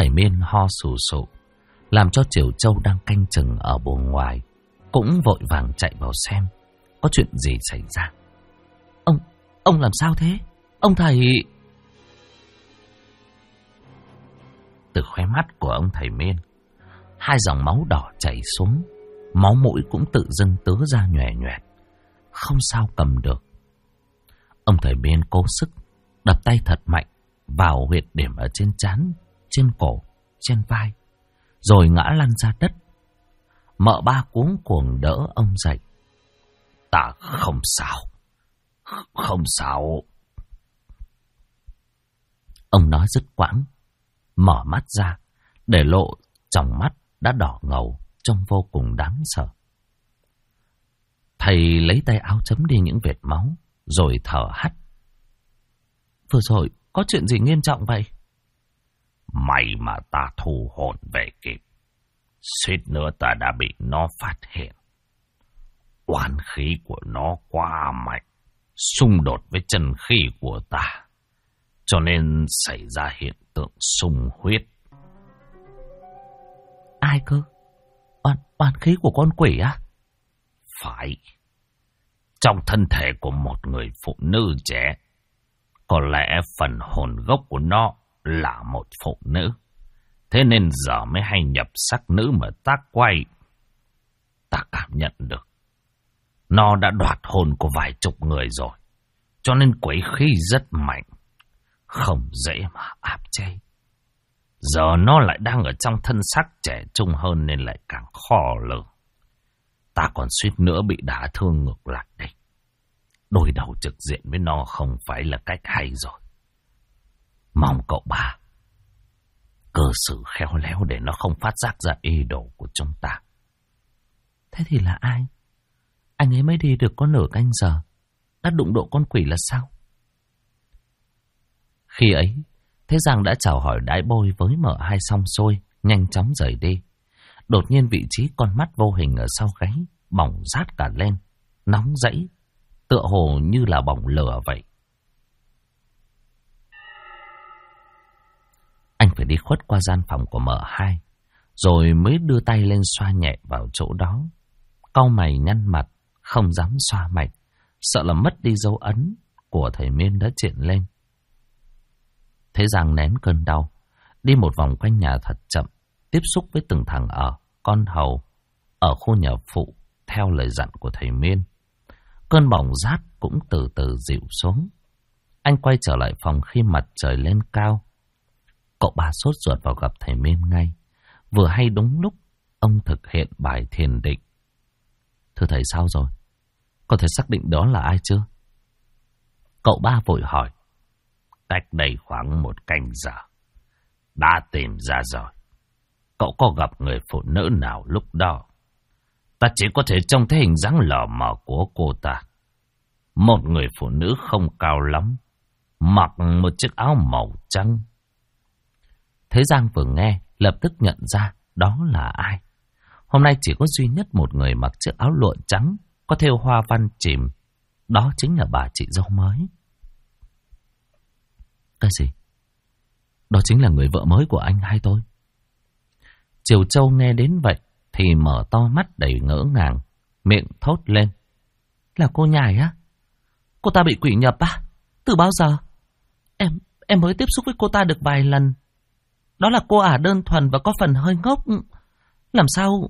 Thầy Miên ho sù sụ, làm cho Triều Châu đang canh chừng ở buồng ngoài cũng vội vàng chạy vào xem có chuyện gì xảy ra. Ông làm sao thế? Ông thầy... Từ khóe mắt của ông thầy Miên, hai dòng máu đỏ chảy xuống, máu mũi cũng tự dưng tứa ra nhòe nhòe, không sao cầm được. Ông thầy Miên cố sức đập tay thật mạnh vào huyệt điểm ở trên trán, trên cổ, trên vai, rồi ngã lăn ra đất. Mợ Ba cuống cuồng đỡ ông dậy. Ta không sao, không sao. Ông nói dứt quãng, mở mắt ra, để lộ tròng mắt đã đỏ ngầu, trông vô cùng đáng sợ. Thầy lấy tay áo chấm đi những vệt máu, rồi thở hắt. Vừa rồi, có chuyện gì nghiêm trọng vậy? May mà ta thu hồn về kịp. Suýt nữa ta đã bị nó phát hiện. Oán khí của nó quá mạnh, xung đột với chân khí của ta, cho nên xảy ra hiện tượng xung huyết. Ai cơ? Oán khí của con quỷ á? Phải. Trong thân thể của một người phụ nữ trẻ, có lẽ phần hồn gốc của nó là một phụ nữ. Thế nên giờ mới hay nhập sắc nữ mà tác quay. Ta cảm nhận được nó đã đoạt hồn của vài chục người rồi, cho nên quỷ khí rất mạnh, không dễ mà áp chế. Giờ nó lại đang ở trong thân xác trẻ trung hơn nên lại càng khó lường. Ta còn suýt nữa bị đả thương ngược lại đây. Đối đầu trực diện với nó không phải là cách hay rồi. Mong cậu Ba cư xử khéo léo để nó không phát giác ra ý đồ của chúng ta. Thế thì là ai? Anh ấy mới đi được có nửa canh giờ, đã đụng độ con quỷ là sao? Khi ấy, Thế Giang đã chào hỏi đái bôi với mợ hai xong xuôi, nhanh chóng rời đi. Đột nhiên vị trí con mắt vô hình ở sau gáy bỏng rát cả lên, nóng rẫy, tựa hồ như là bỏng lửa vậy. Anh phải đi khuất qua gian phòng của mợ hai, rồi mới đưa tay lên xoa nhẹ vào chỗ đó. Cau mày nhăn mặt, không dám xoa mạnh, sợ là mất đi dấu ấn của thầy Miên đã triện lên. Thế Giang nén cơn đau, đi một vòng quanh nhà thật chậm, tiếp xúc với từng thằng ở, con hầu, ở khu nhà phụ, theo lời dặn của thầy Miên. Cơn bỏng rát cũng từ từ dịu xuống. Anh quay trở lại phòng khi mặt trời lên cao. Cậu Ba sốt ruột vào gặp thầy Miên ngay. Vừa hay đúng lúc ông thực hiện bài thiền định. Thưa thầy, sao rồi? Có thể xác định đó là ai chưa? Cậu Ba vội hỏi. Cách đây khoảng 1 canh giờ, đã tìm ra rồi. Cậu có gặp người phụ nữ nào lúc đó? Ta chỉ có thể trông thấy hình dáng lờ mờ của cô ta. Một người phụ nữ không cao lắm, mặc một chiếc áo màu trắng. Thế Giang vừa nghe, lập tức nhận ra đó là ai. Hôm nay chỉ có duy nhất một người mặc chiếc áo lụa trắng, có thêu hoa văn chìm. Đó chính là bà chị dâu mới. Cái gì? Đó chính là người vợ mới của anh hay tôi? Triều Châu nghe đến vậy thì mở to mắt đầy ngỡ ngàng, miệng thốt lên. Là cô Nhài á? Cô ta bị quỷ nhập á? Từ bao giờ? Em mới tiếp xúc với cô ta được vài lần. Đó là cô ả đơn thuần và có phần hơi ngốc. Làm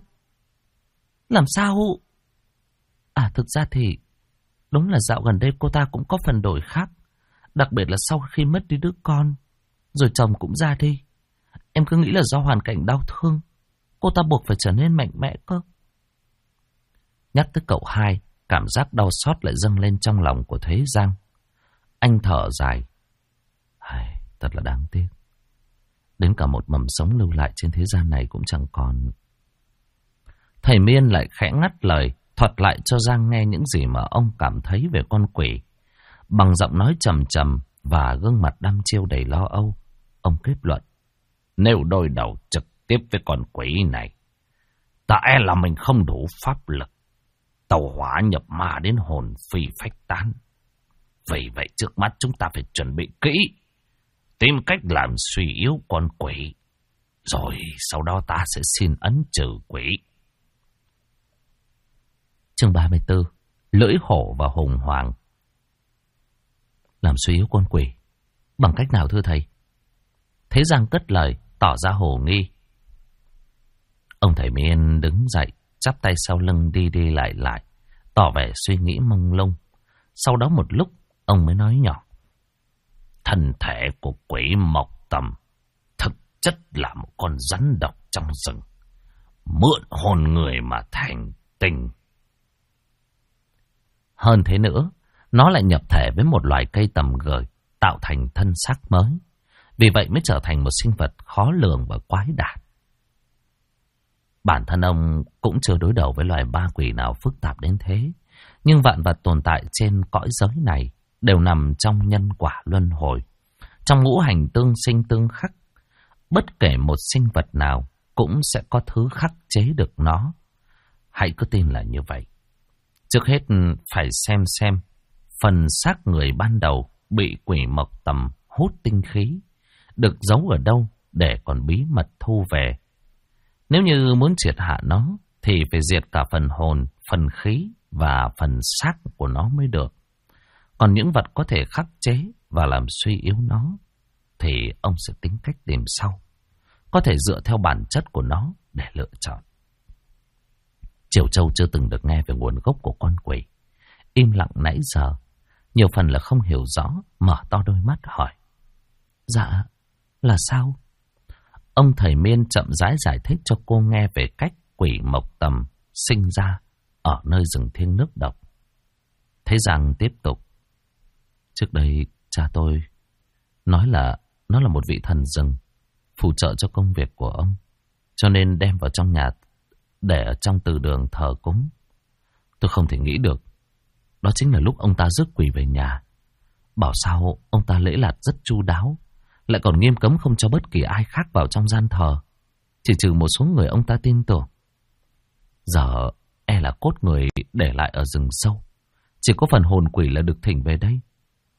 sao? À, thực ra thì đúng là dạo gần đây cô ta cũng có phần đổi khác. Đặc biệt là sau khi mất đi đứa con, rồi chồng cũng ra đi. Em cứ nghĩ là do hoàn cảnh đau thương, cô ta buộc phải trở nên mạnh mẽ cơ. Nhắc tới cậu hai, cảm giác đau xót lại dâng lên trong lòng của Thế Giang. Anh thở dài. Thật là đáng tiếc. Đến cả một mầm sống lưu lại trên thế gian này cũng chẳng còn. Thầy Miên lại khẽ ngắt lời, thuật lại cho Giang nghe những gì mà ông cảm thấy về con quỷ. Bằng giọng nói trầm trầm và gương mặt đăm chiêu đầy lo âu, ông kết luận. Nếu đối đầu trực tiếp với con quỷ này, ta e là mình không đủ pháp lực, tàu hỏa nhập ma đến hồn phi phách tán. Vì vậy trước mắt chúng ta phải chuẩn bị kỹ, tìm cách làm suy yếu con quỷ, Rồi sau đó ta sẽ xin ấn trừ quỷ. Chương 34. Lưỡi hổ và hùng hoàng. Làm suy yếu con quỷ bằng cách nào thưa thầy? Thế Giang cất lời tỏ ra hồ nghi. Ông thầy Miên đứng dậy, chắp tay sau lưng đi đi lại lại, tỏ vẻ suy nghĩ mông lung. Sau đó một lúc, ông mới nói nhỏ. Thân thể của quỷ Mộc Tầm thực chất là một con rắn độc trong rừng, mượn hồn người mà thành tinh. Hơn thế nữa, nó lại nhập thể với một loài cây tầm gời, tạo thành thân xác mới. Vì vậy mới trở thành một sinh vật khó lường và quái đản. Bản thân ông cũng chưa đối đầu với loài ma quỷ nào phức tạp đến thế. Nhưng vạn vật tồn tại trên cõi giới này đều nằm trong nhân quả luân hồi, trong ngũ hành tương sinh tương khắc. Bất kể một sinh vật nào cũng sẽ có thứ khắc chế được nó. Hãy cứ tin là như vậy. Trước hết phải xem phần xác người ban đầu bị quỷ Mộc Tầm hút tinh khí được giấu ở đâu để còn bí mật thu về. Nếu như muốn triệt hạ nó thì phải diệt cả phần hồn, phần khí và phần xác của nó mới được. Còn những vật có thể khắc chế và làm suy yếu nó thì ông sẽ tính cách tìm sau. Có thể dựa theo bản chất của nó để lựa chọn. Triều Châu chưa từng được nghe về nguồn gốc của con quỷ. Im lặng nãy giờ, nhiều phần là không hiểu rõ, mở to đôi mắt hỏi. Dạ, là sao? Ông thầy Miên chậm rãi giải thích cho cô nghe về cách quỷ Mộc Tầm sinh ra ở nơi rừng thiêng nước độc. Thế Giang tiếp tục. Trước đây cha tôi nói là nó là một vị thần rừng phù trợ cho công việc của ông, cho nên đem vào trong nhà để ở trong từ đường thờ cúng. Tôi không thể nghĩ được đó chính là lúc ông ta rước quỷ về nhà. Bảo sao ông ta lễ lạt rất chu đáo, lại còn nghiêm cấm không cho bất kỳ ai khác vào trong gian thờ, chỉ trừ một số người ông ta tin tưởng. Giờ e là cốt người để lại ở rừng sâu, chỉ có phần hồn quỷ là được thỉnh về đây.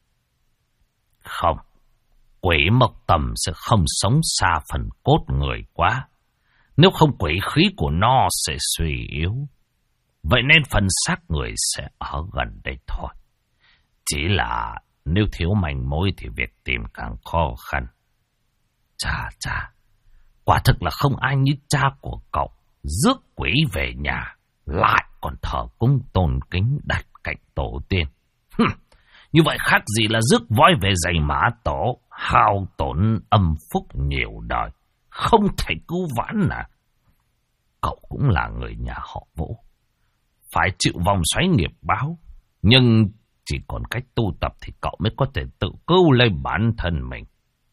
Không, quỷ Mộc Tầm sẽ không sống xa phần cốt người quá. Nếu không quỷ khí của nó sẽ suy yếu. Vậy nên phần xác người sẽ ở gần đây thôi. Chỉ là nếu thiếu manh mối thì việc tìm càng khó khăn. Chà, quả thực là không ai như cha của cậu rước quỷ về nhà, lại còn thờ cúng tôn kính đặt cạnh tổ tiên. Như vậy khác gì là rước voi về giày mã tổ, hao tổn âm phúc nhiều đời, không thể cứu vãn à. Cậu cũng là người nhà họ Vũ, phải chịu vòng xoáy nghiệp báo, nhưng chỉ còn cách tu tập thì cậu mới có thể tự cứu lấy bản thân mình.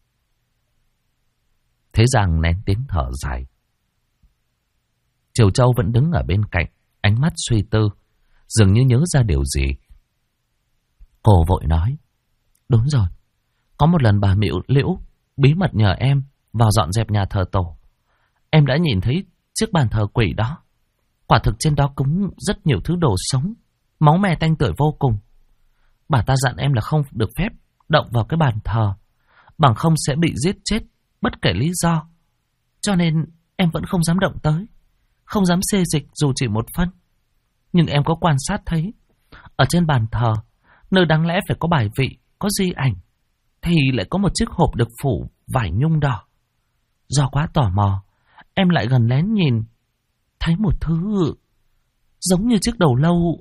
Thế Giang nén tiếng thở dài. Triều Châu vẫn đứng ở bên cạnh, ánh mắt suy tư, dường như nhớ ra điều gì. Cô vội nói. Đúng rồi, có một lần bà Liễu bí mật nhờ em vào dọn dẹp nhà thờ tổ. Em đã nhìn thấy chiếc bàn thờ quỷ đó. Quả thực trên đó cúng rất nhiều thứ đồ sống, máu me tanh tưởi vô cùng. Bà ta dặn em là không được phép động vào cái bàn thờ, bằng không sẽ bị giết chết bất kể lý do. Cho nên em vẫn không dám động tới, không dám xê dịch dù chỉ một phân. Nhưng em có quan sát thấy, ở trên bàn thờ, nơi đáng lẽ phải có bài vị, có di ảnh, thì lại có một chiếc hộp được phủ vải nhung đỏ. Do quá tò mò, em lại gần lén nhìn, thấy một thứ giống như chiếc đầu lâu.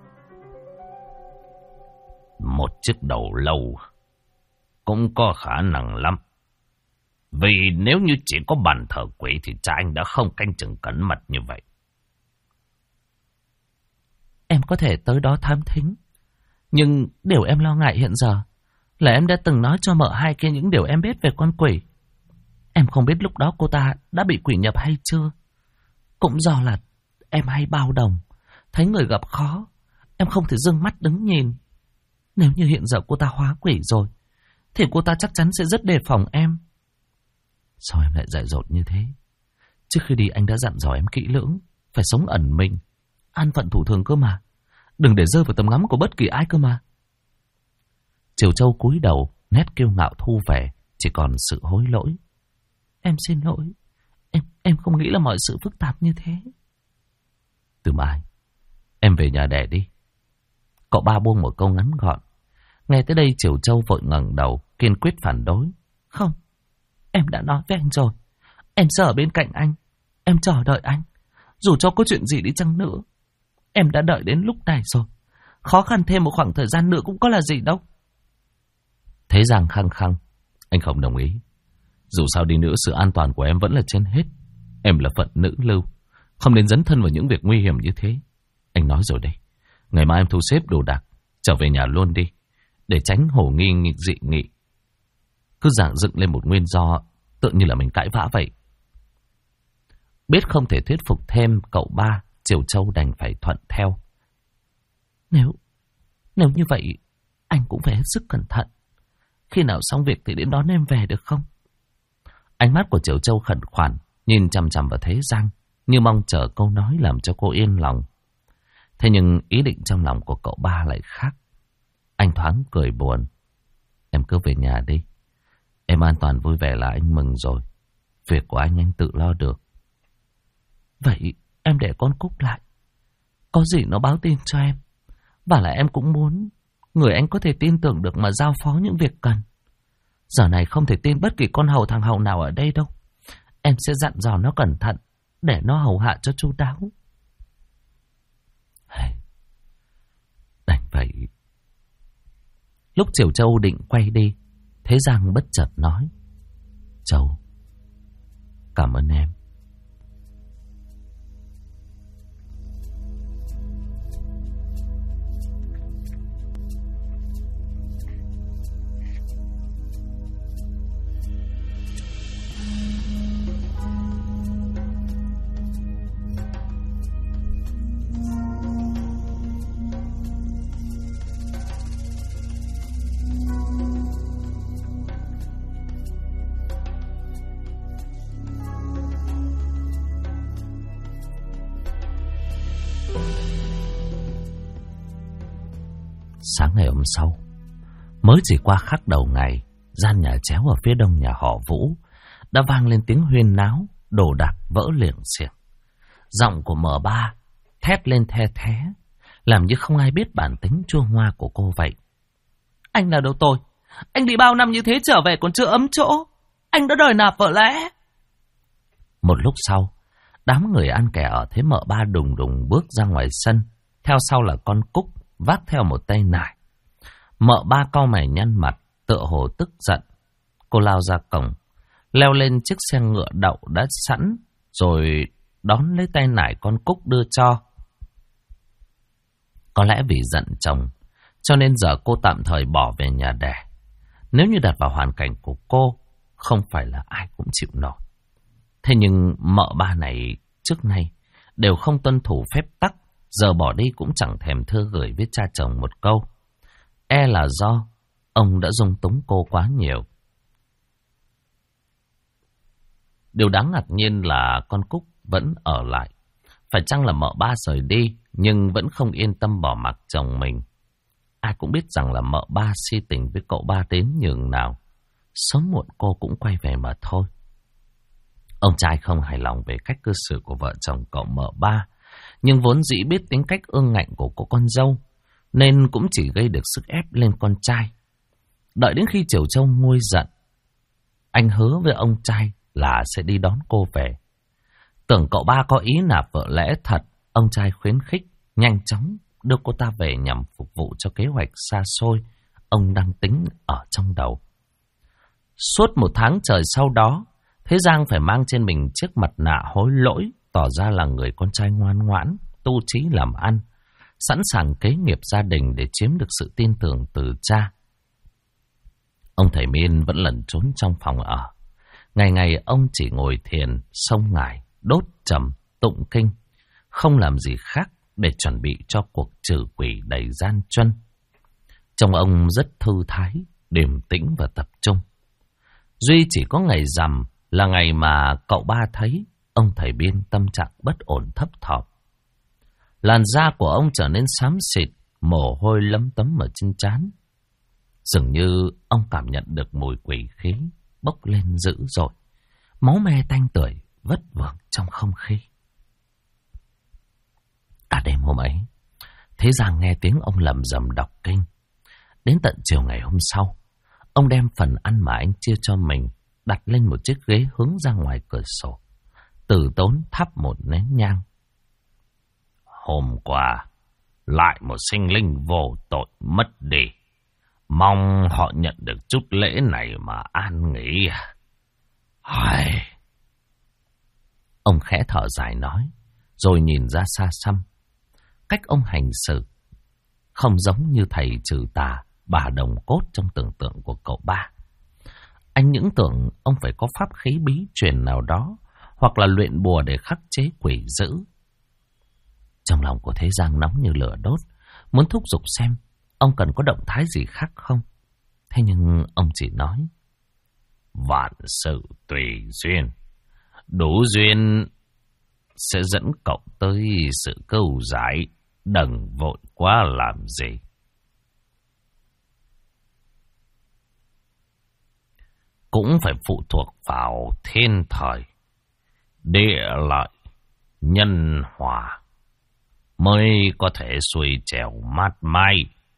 Một chiếc đầu lâu cũng có khả năng lắm. Vì nếu như chỉ có bàn thờ quỷ thì cha anh đã không canh chừng cẩn mật như vậy. Em có thể tới đó thám thính, nhưng điều em lo ngại hiện giờ là em đã từng nói cho mợ hai kia những điều em biết về con quỷ. Em không biết lúc đó cô ta đã bị quỷ nhập hay chưa. Cũng do là em hay bao đồng, thấy người gặp khó, em không thể dưng mắt đứng nhìn. Nếu như hiện giờ cô ta hóa quỷ rồi, thì cô ta chắc chắn sẽ rất đề phòng em. Sao em lại dại dột như thế? Trước khi đi anh đã dặn dò em kỹ lưỡng, phải sống ẩn mình, an phận thủ thường cơ mà. Đừng để rơi vào tầm ngắm của bất kỳ ai cơ mà. Triều Châu cúi đầu, nét kiêu ngạo thu về, chỉ còn sự hối lỗi. Em xin lỗi, Em không nghĩ là mọi sự phức tạp như thế. Từ mai em về nhà đẻ đi. Cậu ba buông một câu ngắn gọn. Nghe tới đây Triều Châu vội ngẩng đầu, kiên quyết phản đối. Không, em đã nói với anh rồi. Em sẽ ở bên cạnh anh. Em chờ đợi anh. Dù cho có chuyện gì đi chăng nữa, em đã đợi đến lúc này rồi. Khó khăn thêm một khoảng thời gian nữa cũng có là gì đâu. Thế Giang khăng khăng. Anh không đồng ý. Dù sao đi nữa, sự an toàn của em vẫn là trên hết. Em là phận nữ lưu, không nên dấn thân vào những việc nguy hiểm như thế. Anh nói rồi đây, ngày mai em thu xếp đồ đạc, trở về nhà luôn đi, để tránh hồ nghi dị nghị. Cứ giảng dựng lên một nguyên do, tự như là mình cãi vã vậy. Biết không thể thuyết phục thêm cậu ba, Triều Châu đành phải thuận theo. Nếu như vậy, anh cũng phải hết sức cẩn thận. Khi nào xong việc thì đến đón em về được không? Ánh mắt của Triều Châu khẩn khoản, nhìn chằm chằm vào Thế Giang, như mong chờ câu nói làm cho cô yên lòng. Thế nhưng ý định trong lòng của cậu ba lại khác. Anh thoáng cười buồn. Em cứ về nhà đi. Em an toàn vui vẻ là anh mừng rồi. Việc của anh tự lo được. Vậy em để con Cúc lại. Có gì nó báo tin cho em. Và là em cũng muốn người anh có thể tin tưởng được mà giao phó những việc cần. Giờ này không thể tin bất kỳ con hầu thằng hầu nào ở đây đâu. Em sẽ dặn dò nó cẩn thận, để nó hầu hạ cho chu đáo. Đành vậy. Lúc Triều Châu định quay đi, Thế Giang bất chợt nói. Châu, cảm ơn em. Sáng ngày hôm sau, mới chỉ qua khắc đầu ngày, gian nhà chéo ở phía đông nhà họ Vũ đã vang lên tiếng huyên náo, đồ đạc vỡ liệng xiềng. Giọng của M3 thét lên the thé, làm như không ai biết bản tính chua ngoa của cô vậy. Anh là đâu tôi? Anh đi bao năm như thế trở về còn chưa ấm chỗ. Anh đã đòi nạp vợ lẽ. Một lúc sau, đám người ăn kẻ ở thế M3 đùng đùng bước ra ngoài sân. Theo sau là con Cúc vác theo một tay nải. M3 cau mày nhăn mặt, tựa hồ tức giận. Cô lao ra cổng, leo lên chiếc xe ngựa đậu đã sẵn, rồi đón lấy tay nải con Cúc đưa cho. Có lẽ vì giận chồng, cho nên giờ cô tạm thời bỏ về nhà đẻ. Nếu như đặt vào hoàn cảnh của cô, không phải là ai cũng chịu nổi. Thế nhưng M3 này trước nay đều không tuân thủ phép tắc, giờ bỏ đi cũng chẳng thèm thư gửi với cha chồng một câu. E là do ông đã dung túng cô quá nhiều. Điều đáng ngạc nhiên là con Cúc vẫn ở lại. Phải chăng là M3 rời đi, nhưng vẫn không yên tâm bỏ mặc chồng mình. Ai cũng biết rằng là M3 si tình với cậu ba đến nhường nào. Sớm muộn cô cũng quay về mà thôi. Ông trai không hài lòng về cách cư xử của vợ chồng cậu M3, nhưng vốn dĩ biết tính cách ương ngạnh của cô con dâu, nên cũng chỉ gây được sức ép lên con trai. Đợi đến khi Triều Châu nguôi giận, anh hứa với ông trai là sẽ đi đón cô về. Tưởng cậu ba có ý nạp vợ lẽ thật, ông trai khuyến khích nhanh chóng đưa cô ta về nhằm phục vụ cho kế hoạch xa xôi ông đang tính ở trong đầu. Suốt 1 tháng trời sau đó, Thế Giang phải mang trên mình chiếc mặt nạ hối lỗi, tỏ ra là người con trai ngoan ngoãn, tu chí làm ăn, sẵn sàng kế nghiệp gia đình để chiếm được sự tin tưởng từ cha. Ông thầy Miên vẫn lẩn trốn trong phòng ở. Ngày ngày ông chỉ ngồi thiền, xông ngải, đốt trầm, tụng kinh, không làm gì khác để chuẩn bị cho cuộc trừ quỷ đầy gian truân. Trông ông rất thư thái, điềm tĩnh và tập trung. Duy chỉ có ngày rằm là ngày mà cậu ba thấy ông thầy Biên tâm trạng bất ổn thấp thỏm. Làn da của ông trở nên xám xịt, mồ hôi lấm tấm ở trên trán. Dường như ông cảm nhận được mùi quỷ khí bốc lên dữ dội. Máu me tanh tưởi vất vưởng trong không khí. Cả đêm hôm ấy, Thế Giang nghe tiếng ông lầm rầm đọc kinh. Đến tận chiều ngày hôm sau, ông đem phần ăn mà anh chia cho mình đặt lên một chiếc ghế hướng ra ngoài cửa sổ, từ tốn thắp một nén nhang. Hôm qua, lại một sinh linh vô tội mất đi. Mong họ nhận được chút lễ này mà an nghỉ. Ông khẽ thở dài nói, rồi nhìn ra xa xăm. Cách ông hành xử không giống như thầy trừ tà, bà đồng cốt trong tưởng tượng của cậu ba. Anh những tưởng ông phải có pháp khí bí truyền nào đó, hoặc là luyện bùa để khắc chế quỷ dữ. Trong lòng của Thế Giang nóng như lửa đốt, muốn thúc giục xem ông cần có động thái gì khác không. Thế nhưng ông chỉ nói, vạn sự tùy duyên, đủ duyên sẽ dẫn cậu tới sự câu giải, đừng vội quá làm gì. Cũng phải phụ thuộc vào thiên thời, địa lợi, nhân hòa mới có thể xuôi trèo mát may.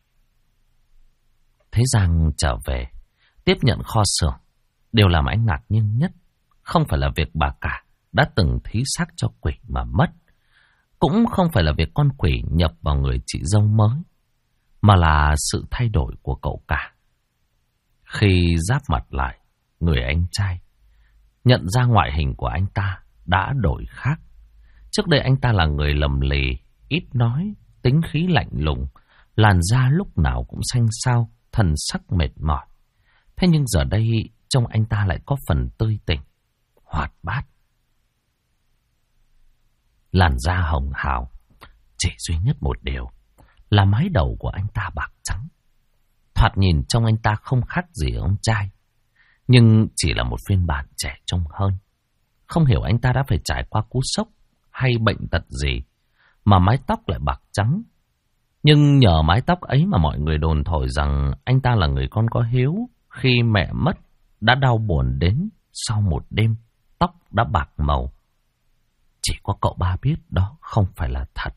Thế Giang trở về, tiếp nhận kho xưởng. Điều làm anh ngạc nhiên nhất không phải là việc bà cả đã từng thí xác cho quỷ mà mất, cũng không phải là việc con quỷ nhập vào người chị dâu mới, mà là sự thay đổi của cậu cả. Khi giáp mặt lại, người anh trai nhận ra ngoại hình của anh ta đã đổi khác. Trước đây anh ta là người lầm lì, ít nói, tính khí lạnh lùng, làn da lúc nào cũng xanh xao, thần sắc mệt mỏi. Thế nhưng giờ đây trông anh ta lại có phần tươi tỉnh, hoạt bát. Làn da hồng hào, chỉ duy nhất một điều là mái đầu của anh ta bạc trắng. Thoạt nhìn trông anh ta không khác gì ông trai, nhưng chỉ là một phiên bản trẻ trông hơn. Không hiểu anh ta đã phải trải qua cú sốc hay bệnh tật gì mà mái tóc lại bạc trắng. Nhưng nhờ mái tóc ấy mà mọi người đồn thổi rằng anh ta là người con có hiếu. Khi mẹ mất đã đau buồn đến sau một đêm, tóc đã bạc màu. Chỉ có cậu ba biết đó không phải là thật.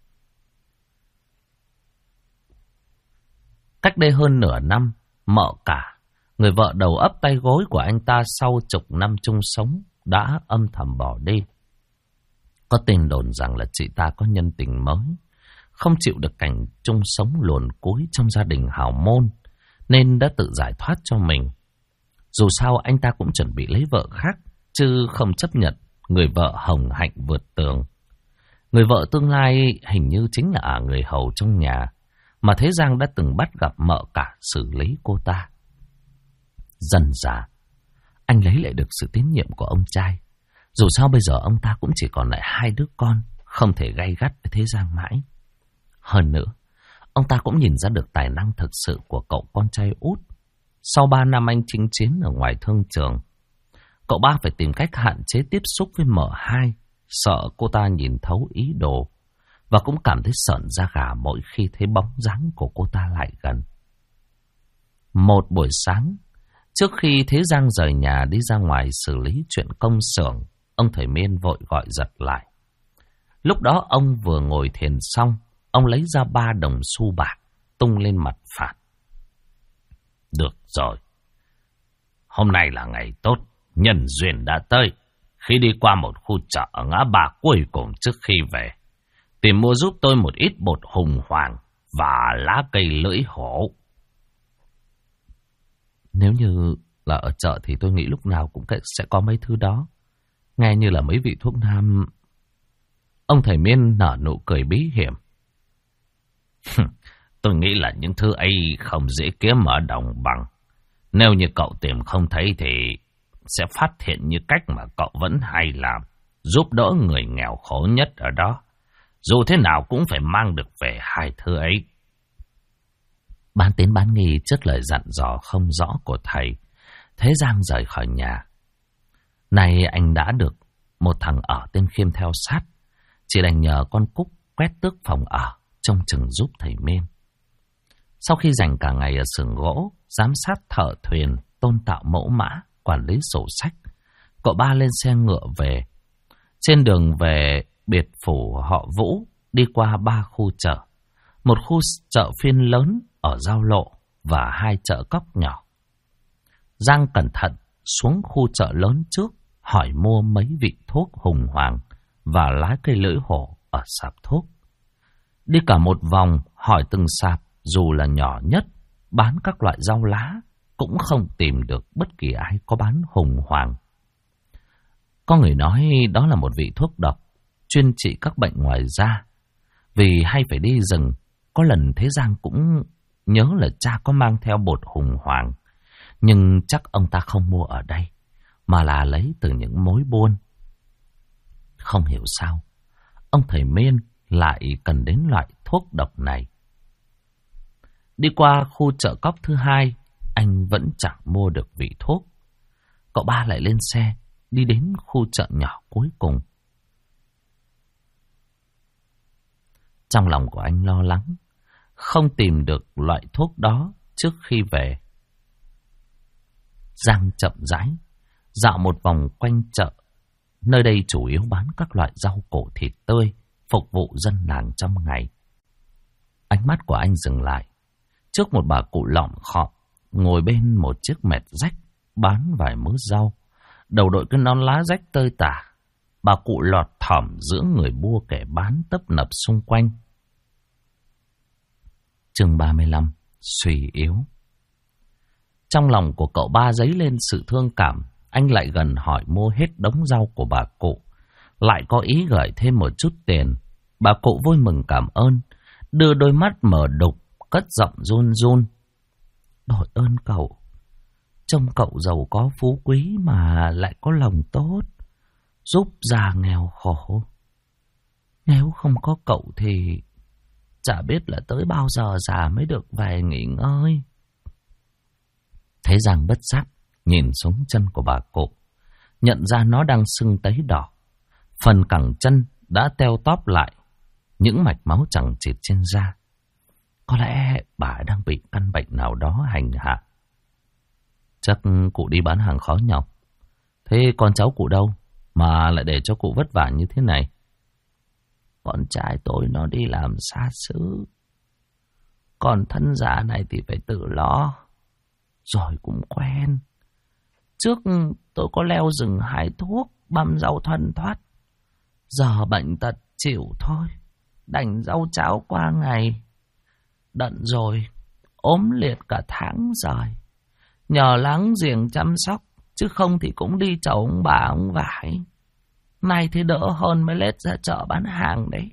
Cách đây hơn nửa năm, Mợ Cả, người vợ đầu ấp tay gối của anh ta sau chục năm chung sống, đã âm thầm bỏ đi. Có tin đồn rằng là chị ta có nhân tình mới, không chịu được cảnh chung sống luồn cúi trong gia đình hào môn, nên đã tự giải thoát cho mình. Dù sao anh ta cũng chuẩn bị lấy vợ khác, chứ không chấp nhận người vợ hồng hạnh vượt tường. Người vợ tương lai hình như chính là người hầu trong nhà, mà Thế Giang đã từng bắt gặp Mợ Cả xử lý cô ta. Dần dà, anh lấy lại được sự tín nhiệm của ông trai. Dù sao bây giờ ông ta cũng chỉ còn lại 2 đứa con, không thể gay gắt với Thế Giang mãi. Hơn nữa, ông ta cũng nhìn ra được tài năng thực sự của cậu con trai út. Sau 3 năm anh chinh chiến ở ngoài thương trường, cậu ba phải tìm cách hạn chế tiếp xúc với Mợ Hai, sợ cô ta nhìn thấu ý đồ, và cũng cảm thấy sởn da gà mỗi khi thấy bóng dáng của cô ta lại gần. Một buổi sáng, trước khi Thế Giang rời nhà đi ra ngoài xử lý chuyện công xưởng, ông thầy Miên vội gọi giật lại. Lúc đó ông vừa ngồi thiền xong, ông lấy ra 3 đồng xu bạc, tung lên mặt phạt. Được rồi, hôm nay là ngày tốt, nhân duyên đã tới. Khi đi qua một khu chợ ở ngã ba cuối cùng trước khi về, tìm mua giúp tôi một ít bột hùng hoàng và lá cây lưỡi hổ. Nếu như là ở chợ thì tôi nghĩ lúc nào cũng sẽ có mấy thứ đó. Nghe như là mấy vị thuốc nam. Ông thầy Miên nở nụ cười bí hiểm. Tôi nghĩ là những thứ ấy không dễ kiếm ở đồng bằng. Nếu như cậu tìm không thấy thì sẽ phát hiện như cách mà cậu vẫn hay làm, giúp đỡ người nghèo khổ nhất ở đó. Dù thế nào cũng phải mang được về 2 thứ ấy. Bán tín bán nghi trước lời dặn dò không rõ của thầy, Thế Giang rời khỏi nhà. Nay anh đã được một thằng ở tên Khiêm theo sát, chỉ đành nhờ con Cúc quét tước phòng ở, trông chừng giúp thầy Miên. Sau khi dành cả ngày ở xưởng gỗ, giám sát thợ thuyền, tôn tạo mẫu mã, quản lý sổ sách, cậu ba lên xe ngựa về, Trên đường về biệt phủ họ Vũ, đi qua 3 khu chợ. Một khu chợ phiên lớn ở giao lộ và 2 chợ cóc nhỏ. Giang cẩn thận xuống khu chợ lớn trước, hỏi mua mấy vị thuốc hùng hoàng và lá cây lưỡi hổ ở sạp thuốc. Đi cả một vòng, hỏi từng sạp, dù là nhỏ nhất, bán các loại rau lá, cũng không tìm được bất kỳ ai có bán hùng hoàng. Có người nói đó là một vị thuốc độc, chuyên trị các bệnh ngoài da. Vì hay phải đi rừng, có lần Thế Giang cũng nhớ là cha có mang theo bột hùng hoàng. Nhưng chắc ông ta không mua ở đây, mà là lấy từ những mối buôn. Không hiểu sao, ông thầy Miên lại cần đến loại thuốc độc này. Đi qua khu chợ cóc thứ 2, anh vẫn chẳng mua được vị thuốc. Cậu ba lại lên xe, đi đến khu chợ nhỏ cuối cùng. Trong lòng của anh lo lắng, không tìm được loại thuốc đó trước khi về. Giang chậm rãi dạo một vòng quanh chợ. Nơi đây chủ yếu bán các loại rau củ thịt tươi, phục vụ dân làng trong ngày. Ánh mắt của anh dừng lại trước một bà cụ lọm khọm, ngồi bên một chiếc mẹt rách, bán vài mớ rau. Đầu đội cái nón lá rách tơi tả. Bà cụ lọt thỏm giữa người mua kẻ bán tấp nập xung quanh. Chương 35. Suy yếu. Trong lòng của cậu ba dấy lên sự thương cảm. Anh lại gần hỏi mua hết đống rau của bà cụ, lại có ý gửi thêm một chút tiền. Bà cụ vui mừng cảm ơn, đưa đôi mắt mở đục, cất giọng run run. Đội ơn cậu, trông cậu giàu có phú quý mà lại có lòng tốt, giúp già nghèo khổ. Nếu không có cậu thì chả biết là tới bao giờ già mới được về nghỉ ngơi. Thế Giang bất giác nhìn xuống chân của bà cụ, nhận ra nó đang sưng tấy đỏ. Phần cẳng chân đã teo tóp lại, những mạch máu chằng chịt trên da. Có lẽ bà đang bị căn bệnh nào đó hành hạ. Chắc cụ đi bán hàng khó nhọc. Thế con cháu cụ đâu mà lại để cho cụ vất vả như thế này? Con trai tôi nó đi làm xa xứ, còn thân già này thì phải tự lo. Rồi cũng quen. Trước tôi có leo rừng hái thuốc, băm rau thoăn thoắt. Giờ bệnh tật chịu thôi, đành rau cháo qua ngày. Đận rồi, ốm liệt cả tháng rồi. Nhờ láng giềng chăm sóc, chứ không thì cũng đi chầu ông bà ông vải. Nay thì đỡ hơn mới lết ra chợ bán hàng đấy.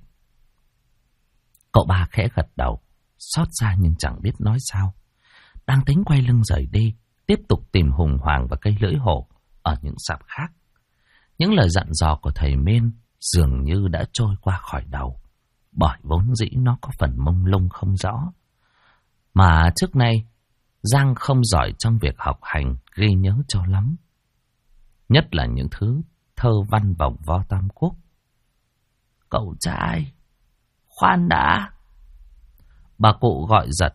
Cậu ba khẽ gật đầu, xót xa nhưng chẳng biết nói sao. Đang tính quay lưng rời đi, tiếp tục tìm hùng hoàng và cây lưỡi hổ ở những sạp khác. Những lời dặn dò của thầy Miên dường như đã trôi qua khỏi đầu, bởi vốn dĩ nó có phần mông lung không rõ. Mà trước nay, Giang không giỏi trong việc học hành, ghi nhớ cho lắm. Nhất là những thứ thơ văn vòng vo Tam Quốc. Cậu trai, khoan đã. Bà cụ gọi giật.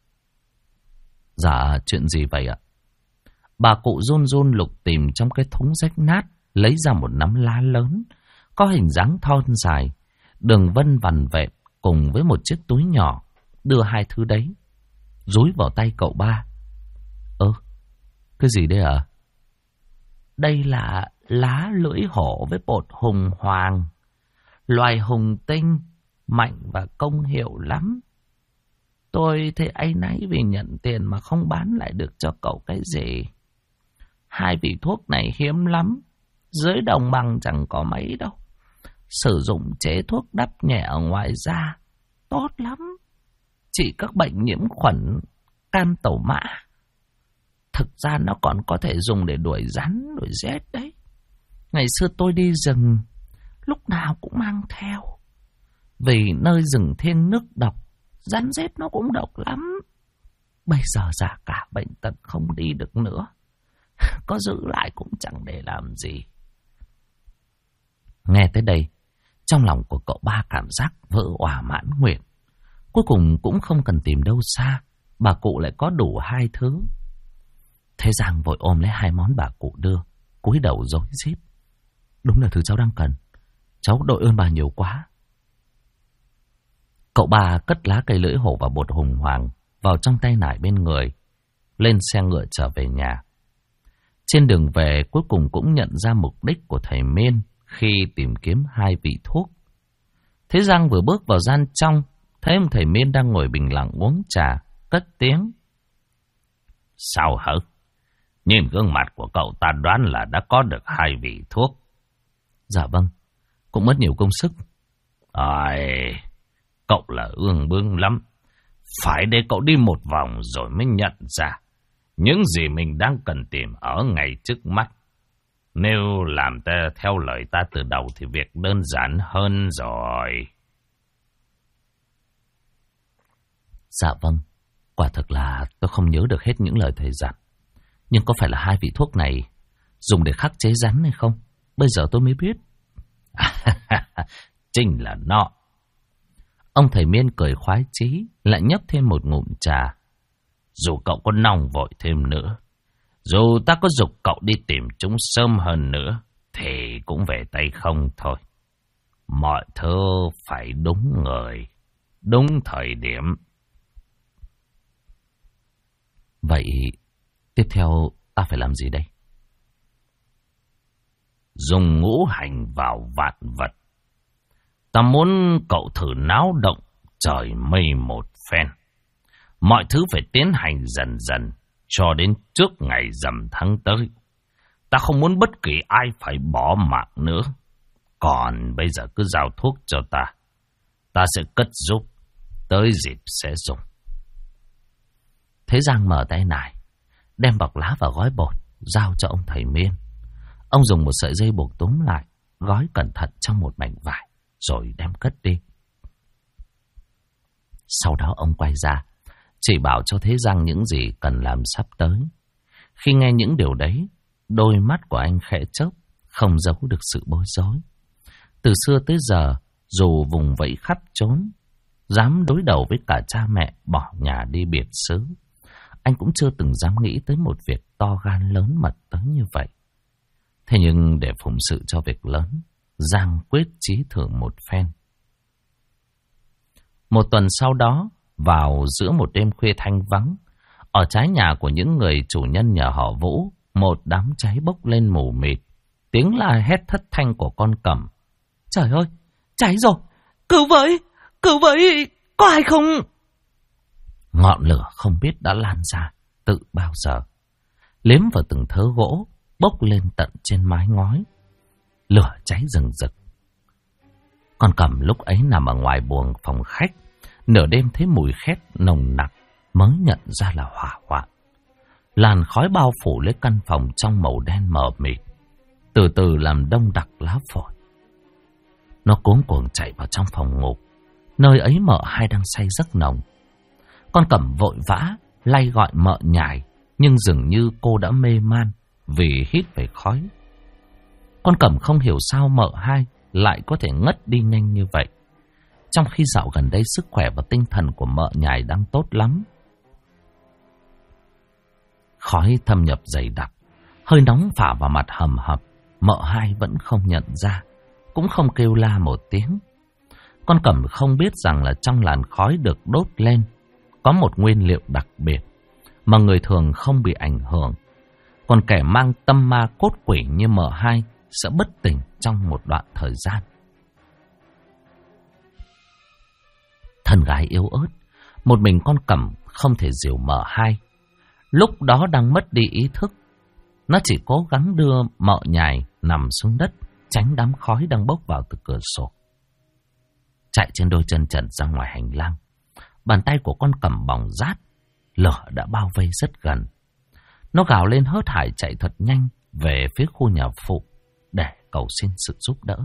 Dạ, chuyện gì vậy ạ? Bà cụ run run lục tìm trong cái thúng rách nát, lấy ra một nắm lá lớn, có hình dáng thon dài, đường vân vằn vẹn cùng với một chiếc túi nhỏ, đưa hai thứ đấy, dúi vào tay cậu ba. Cái gì đây ạ? Đây là lá lưỡi hổ với bột hùng hoàng, loài hùng tinh, mạnh và công hiệu lắm. Tôi thấy áy náy vì nhận tiền mà không bán lại được cho cậu cái gì. Hai vị thuốc này hiếm lắm, dưới đồng bằng chẳng có mấy đâu. Sử dụng chế thuốc đắp nhẹ ở ngoài da, tốt lắm. Trị các bệnh nhiễm khuẩn, can tẩu mã. Thực ra nó còn có thể dùng để đuổi rắn, đuổi rết đấy. Ngày xưa tôi đi rừng, lúc nào cũng mang theo. Vì nơi rừng thiên nước độc, rắn rết nó cũng độc lắm. Bây giờ già cả bệnh tật không đi được nữa. Có giữ lại cũng chẳng để làm gì. Nghe tới đây, trong lòng của cậu ba cảm giác vỡ òa mãn nguyện. Cuối cùng cũng không cần tìm đâu xa, bà cụ lại có đủ hai thứ. Thế Giang vội ôm lấy hai món bà cụ đưa, cúi đầu rối rít. Đúng là thứ cháu đang cần. Cháu đội ơn bà nhiều quá. Cậu ba cất lá cây lưỡi hổ và bột hùng hoàng vào trong tay nải bên người, lên xe ngựa trở về nhà. Trên đường về cuối cùng cũng nhận ra mục đích của thầy Miên khi tìm kiếm 2 vị thuốc. Thế Giang vừa bước vào gian trong, thấy ông thầy Miên đang ngồi bình lặng uống trà, cất tiếng. Sao hả? Nhìn gương mặt của cậu ta đoán là đã có được 2 vị thuốc. Dạ vâng, cũng mất nhiều công sức. Cậu là ương bướng lắm. Phải để cậu đi một vòng rồi mới nhận ra những gì mình đang cần tìm ở ngay trước mắt. Nếu làm theo lời ta từ đầu thì việc đơn giản hơn rồi. Dạ vâng, quả thực là tôi không nhớ được hết những lời thầy dặn. Nhưng có phải là 2 vị thuốc này dùng để khắc chế rắn hay không? Bây giờ tôi mới biết. Chính là nó. Ông thầy Miên cười khoái chí, lại nhấp thêm một ngụm trà. Dù cậu có nóng vội thêm nữa, dù ta có giục cậu đi tìm chúng sớm hơn nữa, thì cũng về tay không thôi. Mọi thứ phải đúng người, đúng thời điểm. Vậy tiếp theo ta phải làm gì đây? Dùng ngũ hành vào vạn vật. Ta muốn cậu thử náo động trời mây một phen. Mọi thứ phải tiến hành dần dần cho đến trước ngày rằm tháng tới. Ta không muốn bất kỳ ai phải bỏ mạng nữa. Còn bây giờ cứ giao thuốc cho ta. Ta sẽ cất giúp, tới dịp sẽ dùng. Thế Giang mở tay nải, đem bọc lá và gói bột, giao cho ông thầy Miên. Ông dùng một sợi dây buộc túm lại, gói cẩn thận trong một mảnh vải, rồi đem cất đi. Sau đó ông quay ra, chỉ bảo cho Thế Giang những gì cần làm sắp tới. Khi nghe những điều đấy, đôi mắt của anh khẽ chớp, không giấu được sự bối rối. Từ xưa tới giờ, dù vùng vẫy khắp trốn, dám đối đầu với cả cha mẹ bỏ nhà đi biệt xứ, anh cũng chưa từng dám nghĩ tới một việc to gan lớn mật tới như vậy. Thế nhưng để phụng sự cho việc lớn, Giang quyết chí thử một phen. Một tuần sau đó, vào giữa một đêm khuya thanh vắng, ở trái nhà của những người chủ nhân nhà họ Vũ, một đám cháy bốc lên mù mịt. Tiếng la hét thất thanh của con cẩm. Trời ơi, cháy rồi! Cứu với! Có ai không? Ngọn lửa không biết đã lan ra từ bao giờ. Liếm vào từng thớ gỗ, bốc lên tận trên mái ngói. Lửa cháy rừng rực. Con cẩm lúc ấy nằm ở ngoài buồng phòng khách, nửa đêm thấy mùi khét nồng nặc mới nhận ra là hỏa hoạn. Làn khói bao phủ lấy căn phòng trong màu đen mờ mịt, từ từ làm đông đặc lá phổi. Nó cuống cuồng chạy vào trong phòng ngủ, nơi ấy mợ hai đang say giấc nồng. Con cẩm vội vã lay gọi mợ nhài, nhưng dường như cô đã mê man vì hít về khói. Con cẩm không hiểu sao mợ hai lại có thể ngất đi nhanh như vậy, trong khi dạo gần đây sức khỏe và tinh thần của mợ nhài đang tốt lắm. Khói thâm nhập dày đặc, hơi nóng phả vào mặt hầm hập, mợ hai vẫn không nhận ra, cũng không kêu la một tiếng. Con cẩm không biết rằng là trong làn khói được đốt lên có một nguyên liệu đặc biệt mà người thường không bị ảnh hưởng, còn kẻ mang tâm ma cốt quỷ như mợ hai sẽ bất tỉnh trong một đoạn thời gian. Thân gái yếu ớt, một mình con cẩm không thể dìu mợ hai. Lúc đó đang mất đi ý thức, nó chỉ cố gắng đưa mợ nhài nằm xuống đất, tránh đám khói đang bốc vào từ cửa sổ. Chạy trên đôi chân trần ra ngoài hành lang, bàn tay của con cẩm bỏng rát, lửa đã bao vây rất gần. Nó gào lên hớt hải chạy thật nhanh về phía khu nhà phụ để cầu xin sự giúp đỡ.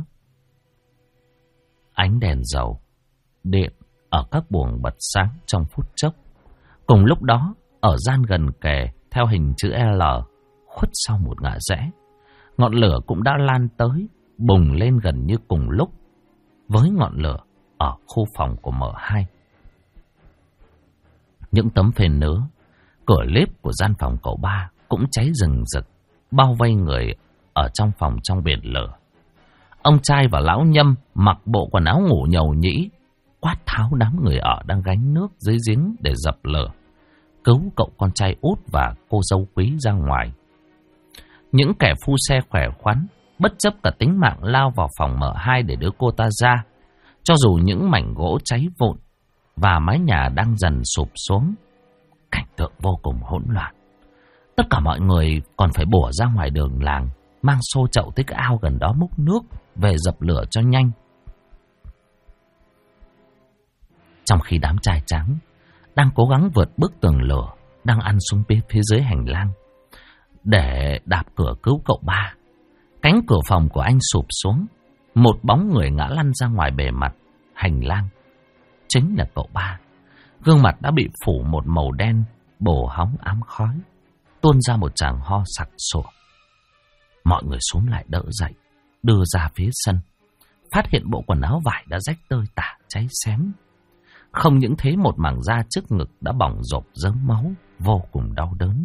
Ánh đèn dầu, điện ở các buồng bật sáng trong phút chốc. Cùng lúc đó, ở gian gần kề theo hình chữ L, khuất sau một ngã rẽ, ngọn lửa cũng đã lan tới, bùng lên gần như cùng lúc với ngọn lửa ở khu phòng của M2. Những tấm phên nứa, cửa lếp của gian phòng cậu ba cũng cháy rừng rực, bao vây người ở trong phòng trong biển lửa. Ông trai và lão Nhâm mặc bộ quần áo ngủ nhầu nhĩ, quát tháo đám người ở đang gánh nước dưới giếng để dập lửa, cứu cậu con trai út và cô dâu quý ra ngoài. Những kẻ phu xe khỏe khoắn, bất chấp cả tính mạng lao vào phòng M2 để đưa cô ta ra. Cho dù những mảnh gỗ cháy vụn và mái nhà đang dần sụp xuống, cảnh tượng vô cùng hỗn loạn. Tất cả mọi người còn phải bủa ra ngoài đường làng, mang xô chậu tới cái ao gần đó múc nước về dập lửa cho nhanh. Trong khi đám trai trắng đang cố gắng vượt bức tường lửa, đang ăn xuống phía dưới hành lang để đạp cửa cứu cậu ba, cánh cửa phòng của anh sụp xuống, một bóng người ngã lăn ra ngoài bề mặt hành lang. Chính là cậu ba. Gương mặt đã bị phủ một màu đen bồ hóng ám khói, tuôn ra một tràng ho sặc sụa. Mọi người xuống lại đỡ dậy, đưa ra phía sân, phát hiện bộ quần áo vải đã rách tơi tả, cháy xém. Không những thế, một mảng da trước ngực đã bỏng rộp rớm máu, vô cùng đau đớn.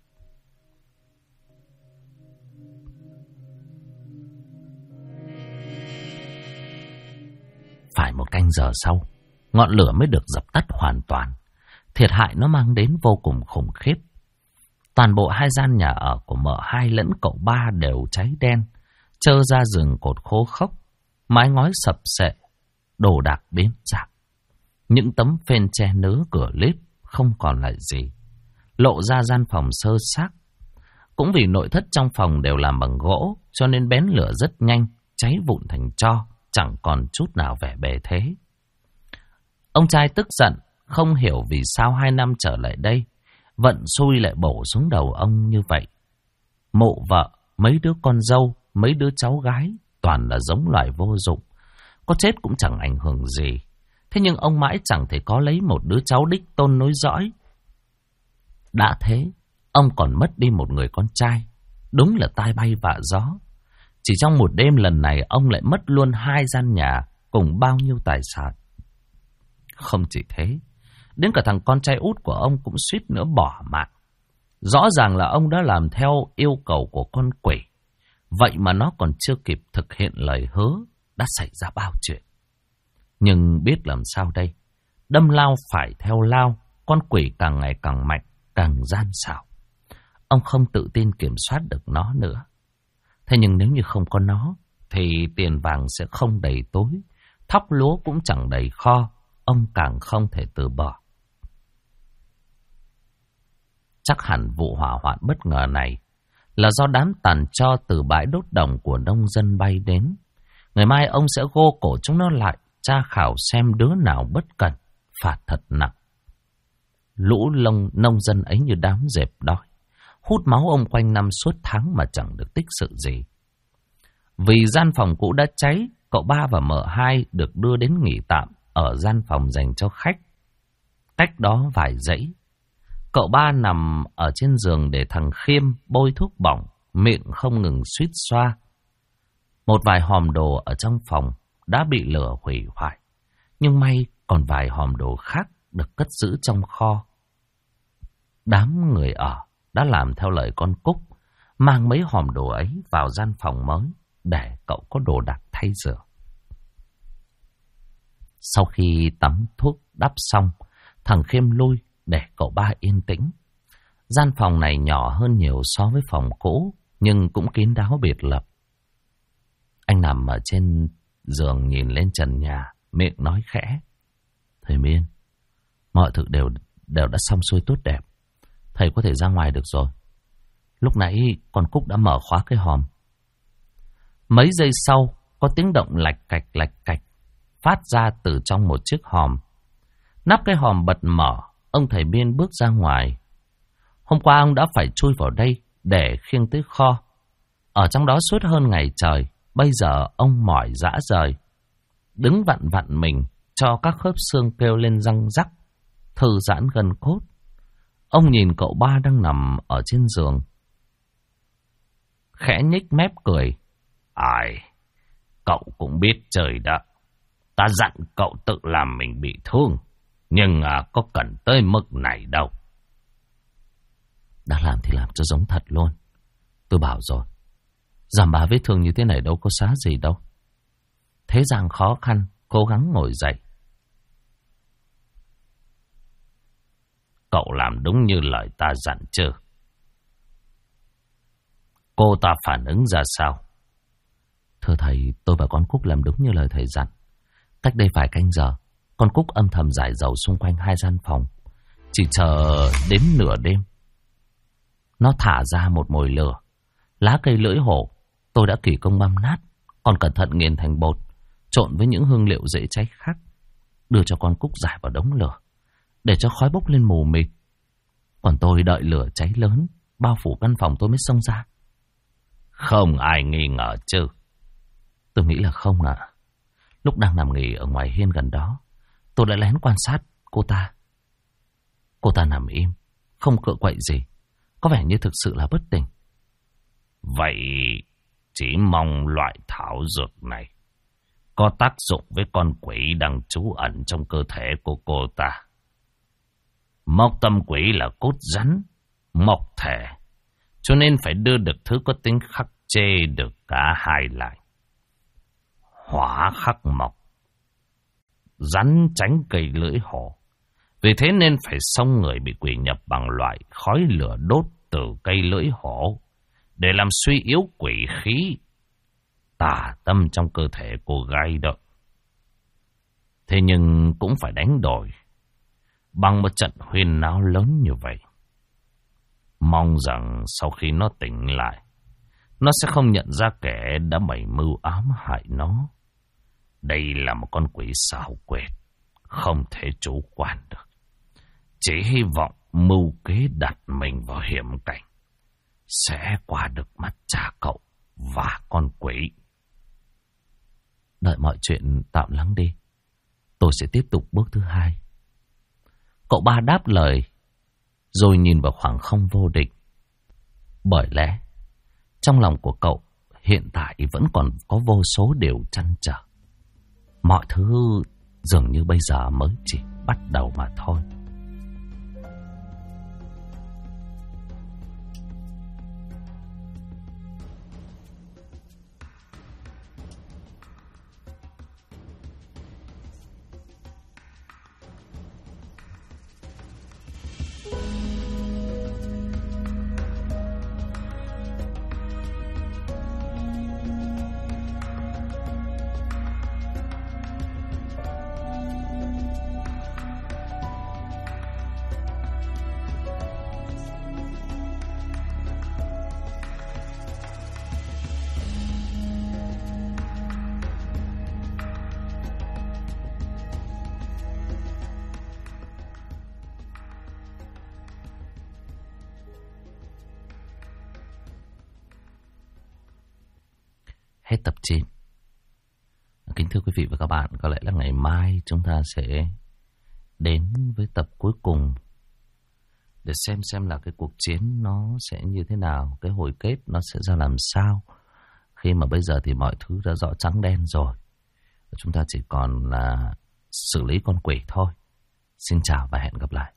Phải một canh giờ sau, ngọn lửa mới được dập tắt hoàn toàn. Thiệt hại nó mang đến vô cùng khủng khiếp. Toàn bộ 2 gian nhà ở của M2 lẫn cậu ba đều cháy đen, trơ ra rừng cột khô khốc, mái ngói sập xệ, đồ đạc biến dạng. Những tấm phên che nứa cửa lếp không còn lại gì, lộ ra gian phòng sơ xác. Cũng vì nội thất trong phòng đều làm bằng gỗ, cho nên bén lửa rất nhanh, cháy vụn thành tro, chẳng còn chút nào vẻ bề thế. Ông trai tức giận, không hiểu vì sao 2 năm trở lại đây, vận xui lại bổ xuống đầu ông như vậy. Mộ vợ, mấy đứa con dâu, mấy đứa cháu gái, toàn là giống loài vô dụng, có chết cũng chẳng ảnh hưởng gì. Thế nhưng ông mãi chẳng thể có lấy một đứa cháu đích tôn nối dõi. Đã thế, ông còn mất đi một người con trai, đúng là tai bay vạ gió. Chỉ trong một đêm lần này, ông lại mất luôn 2 gian nhà cùng bao nhiêu tài sản. Không chỉ thế, đến cả thằng con trai út của ông cũng suýt nữa bỏ mạng. Rõ ràng là ông đã làm theo yêu cầu của con quỷ, vậy mà nó còn chưa kịp thực hiện lời hứa, đã xảy ra bao chuyện. Nhưng biết làm sao đây? Đâm lao phải theo lao, con quỷ càng ngày càng mạnh, càng gian xảo. Ông không tự tin kiểm soát được nó nữa. Thế nhưng nếu như không có nó, thì tiền vàng sẽ không đầy túi, thóc lúa cũng chẳng đầy kho, ông càng không thể từ bỏ. Chắc hẳn vụ hỏa hoạn bất ngờ này là do đám tàn tro từ bãi đốt đồng của nông dân bay đến. Ngày mai ông sẽ gô cổ chúng nó lại, tra khảo xem đứa nào bất cẩn, phạt thật nặng. Lũ nông dân ấy như đám dẹp đói, hút máu ông quanh năm suốt tháng mà chẳng được tích sự gì. Vì gian phòng cũ đã cháy, cậu ba và M2 được đưa đến nghỉ tạm ở gian phòng dành cho khách. Cách đó vài dãy, cậu ba nằm ở trên giường để thằng Khiêm bôi thuốc bỏng, miệng không ngừng suýt xoa. Một vài hòm đồ ở trong phòng đã bị lửa hủy hoại, nhưng may còn vài hòm đồ khác được cất giữ trong kho. Đám người ở đã làm theo lời con Cúc, mang mấy hòm đồ ấy vào gian phòng mới để cậu có đồ đạc thay rửa. Sau khi tắm thuốc đắp xong, thằng Khiêm lui để cậu ba yên tĩnh. Gian phòng này nhỏ hơn nhiều so với phòng cũ, nhưng cũng kín đáo biệt lập. Anh nằm ở trên giường nhìn lên trần nhà, miệng nói khẽ: "Thầy Miên, mọi thứ đều đã xong xuôi tốt đẹp. Thầy có thể ra ngoài được rồi. Lúc nãy con Cúc đã mở khóa cái hòm." Mấy giây sau, có tiếng động lạch cạch phát ra từ trong một chiếc hòm. Nắp cái hòm bật mở, ông thầy Miên bước ra ngoài. Hôm qua ông đã phải chui vào đây để khiêng tới kho. Ở trong đó suốt hơn ngày trời, bây giờ ông mỏi rã rời, đứng vặn mình cho các khớp xương kêu lên răng rắc, thư giãn gân cốt. Ông nhìn cậu ba đang nằm ở trên giường, khẽ nhếch mép cười: "Ai, cậu cũng biết trời đó. Ta dặn cậu tự làm mình bị thương, nhưng có cần tới mức này đâu." Đã làm thì làm cho giống thật luôn. Tôi bảo rồi, giảm bá vết thương như thế này đâu có xá gì đâu. Thế Giang khó khăn, cố gắng ngồi dậy. Cậu làm đúng như lời ta dặn chưa? Cô ta phản ứng ra sao? Thưa thầy, tôi và con Cúc làm đúng như lời thầy dặn. Cách đây vài canh giờ, con Cúc âm thầm rải dầu xung quanh 2 gian phòng. Chỉ chờ đến nửa đêm, nó thả ra một mồi lửa. Lá cây lưỡi hổ tôi đã kỳ công băm nát, còn cẩn thận nghiền thành bột, trộn với những hương liệu dễ cháy khác, đưa cho con Cúc rải vào đống lửa, để cho khói bốc lên mù mịt. Còn tôi đợi lửa cháy lớn, bao phủ căn phòng tôi mới xông ra. Không ai nghi ngờ chứ? Tôi nghĩ là không ạ. Lúc đang nằm nghỉ ở ngoài hiên gần đó, tôi đã lén quan sát cô ta. Cô ta nằm im, không cựa quậy gì, có vẻ như thực sự là bất tỉnh. Vậy chỉ mong loại thảo dược này có tác dụng với con quỷ đang trú ẩn trong cơ thể của cô ta. Mộc tâm quỷ là cốt rắn, mộc thể, cho nên phải đưa được thứ có tính khắc chế được cả hai lại. Hỏa khắc mộc, rắn tránh cây lưỡi hổ. Vì thế nên phải xông người bị quỷ nhập bằng loại khói lửa đốt từ cây lưỡi hổ, để làm suy yếu quỷ khí, tà tâm trong cơ thể cô gái đó. Thế nhưng cũng phải đánh đổi bằng một trận huyên náo lớn như vậy. Mong rằng sau khi nó tỉnh lại, nó sẽ không nhận ra kẻ đã bày mưu ám hại nó. Đây là một con quỷ xảo quyệt, không thể chủ quan được. Chỉ hy vọng mưu kế đặt mình vào hiểm cảnh sẽ qua được mắt cha cậu và con quỷ. Đợi mọi chuyện tạm lắng đi, tôi sẽ tiếp tục bước thứ 2. Cậu ba đáp lời, rồi nhìn vào khoảng không vô định. Bởi lẽ, trong lòng của cậu hiện tại vẫn còn có vô số điều trăn trở. Mọi thứ dường như bây giờ mới chỉ bắt đầu mà thôi. Hết tập 9. Kính thưa quý vị và các bạn, có lẽ là ngày mai chúng ta sẽ đến với tập cuối cùng để xem là cái cuộc chiến nó sẽ như thế nào, cái hồi kết nó sẽ ra làm sao. Khi mà bây giờ thì mọi thứ đã rõ trắng đen rồi, chúng ta chỉ còn là xử lý con quỷ thôi. Xin chào và hẹn gặp lại.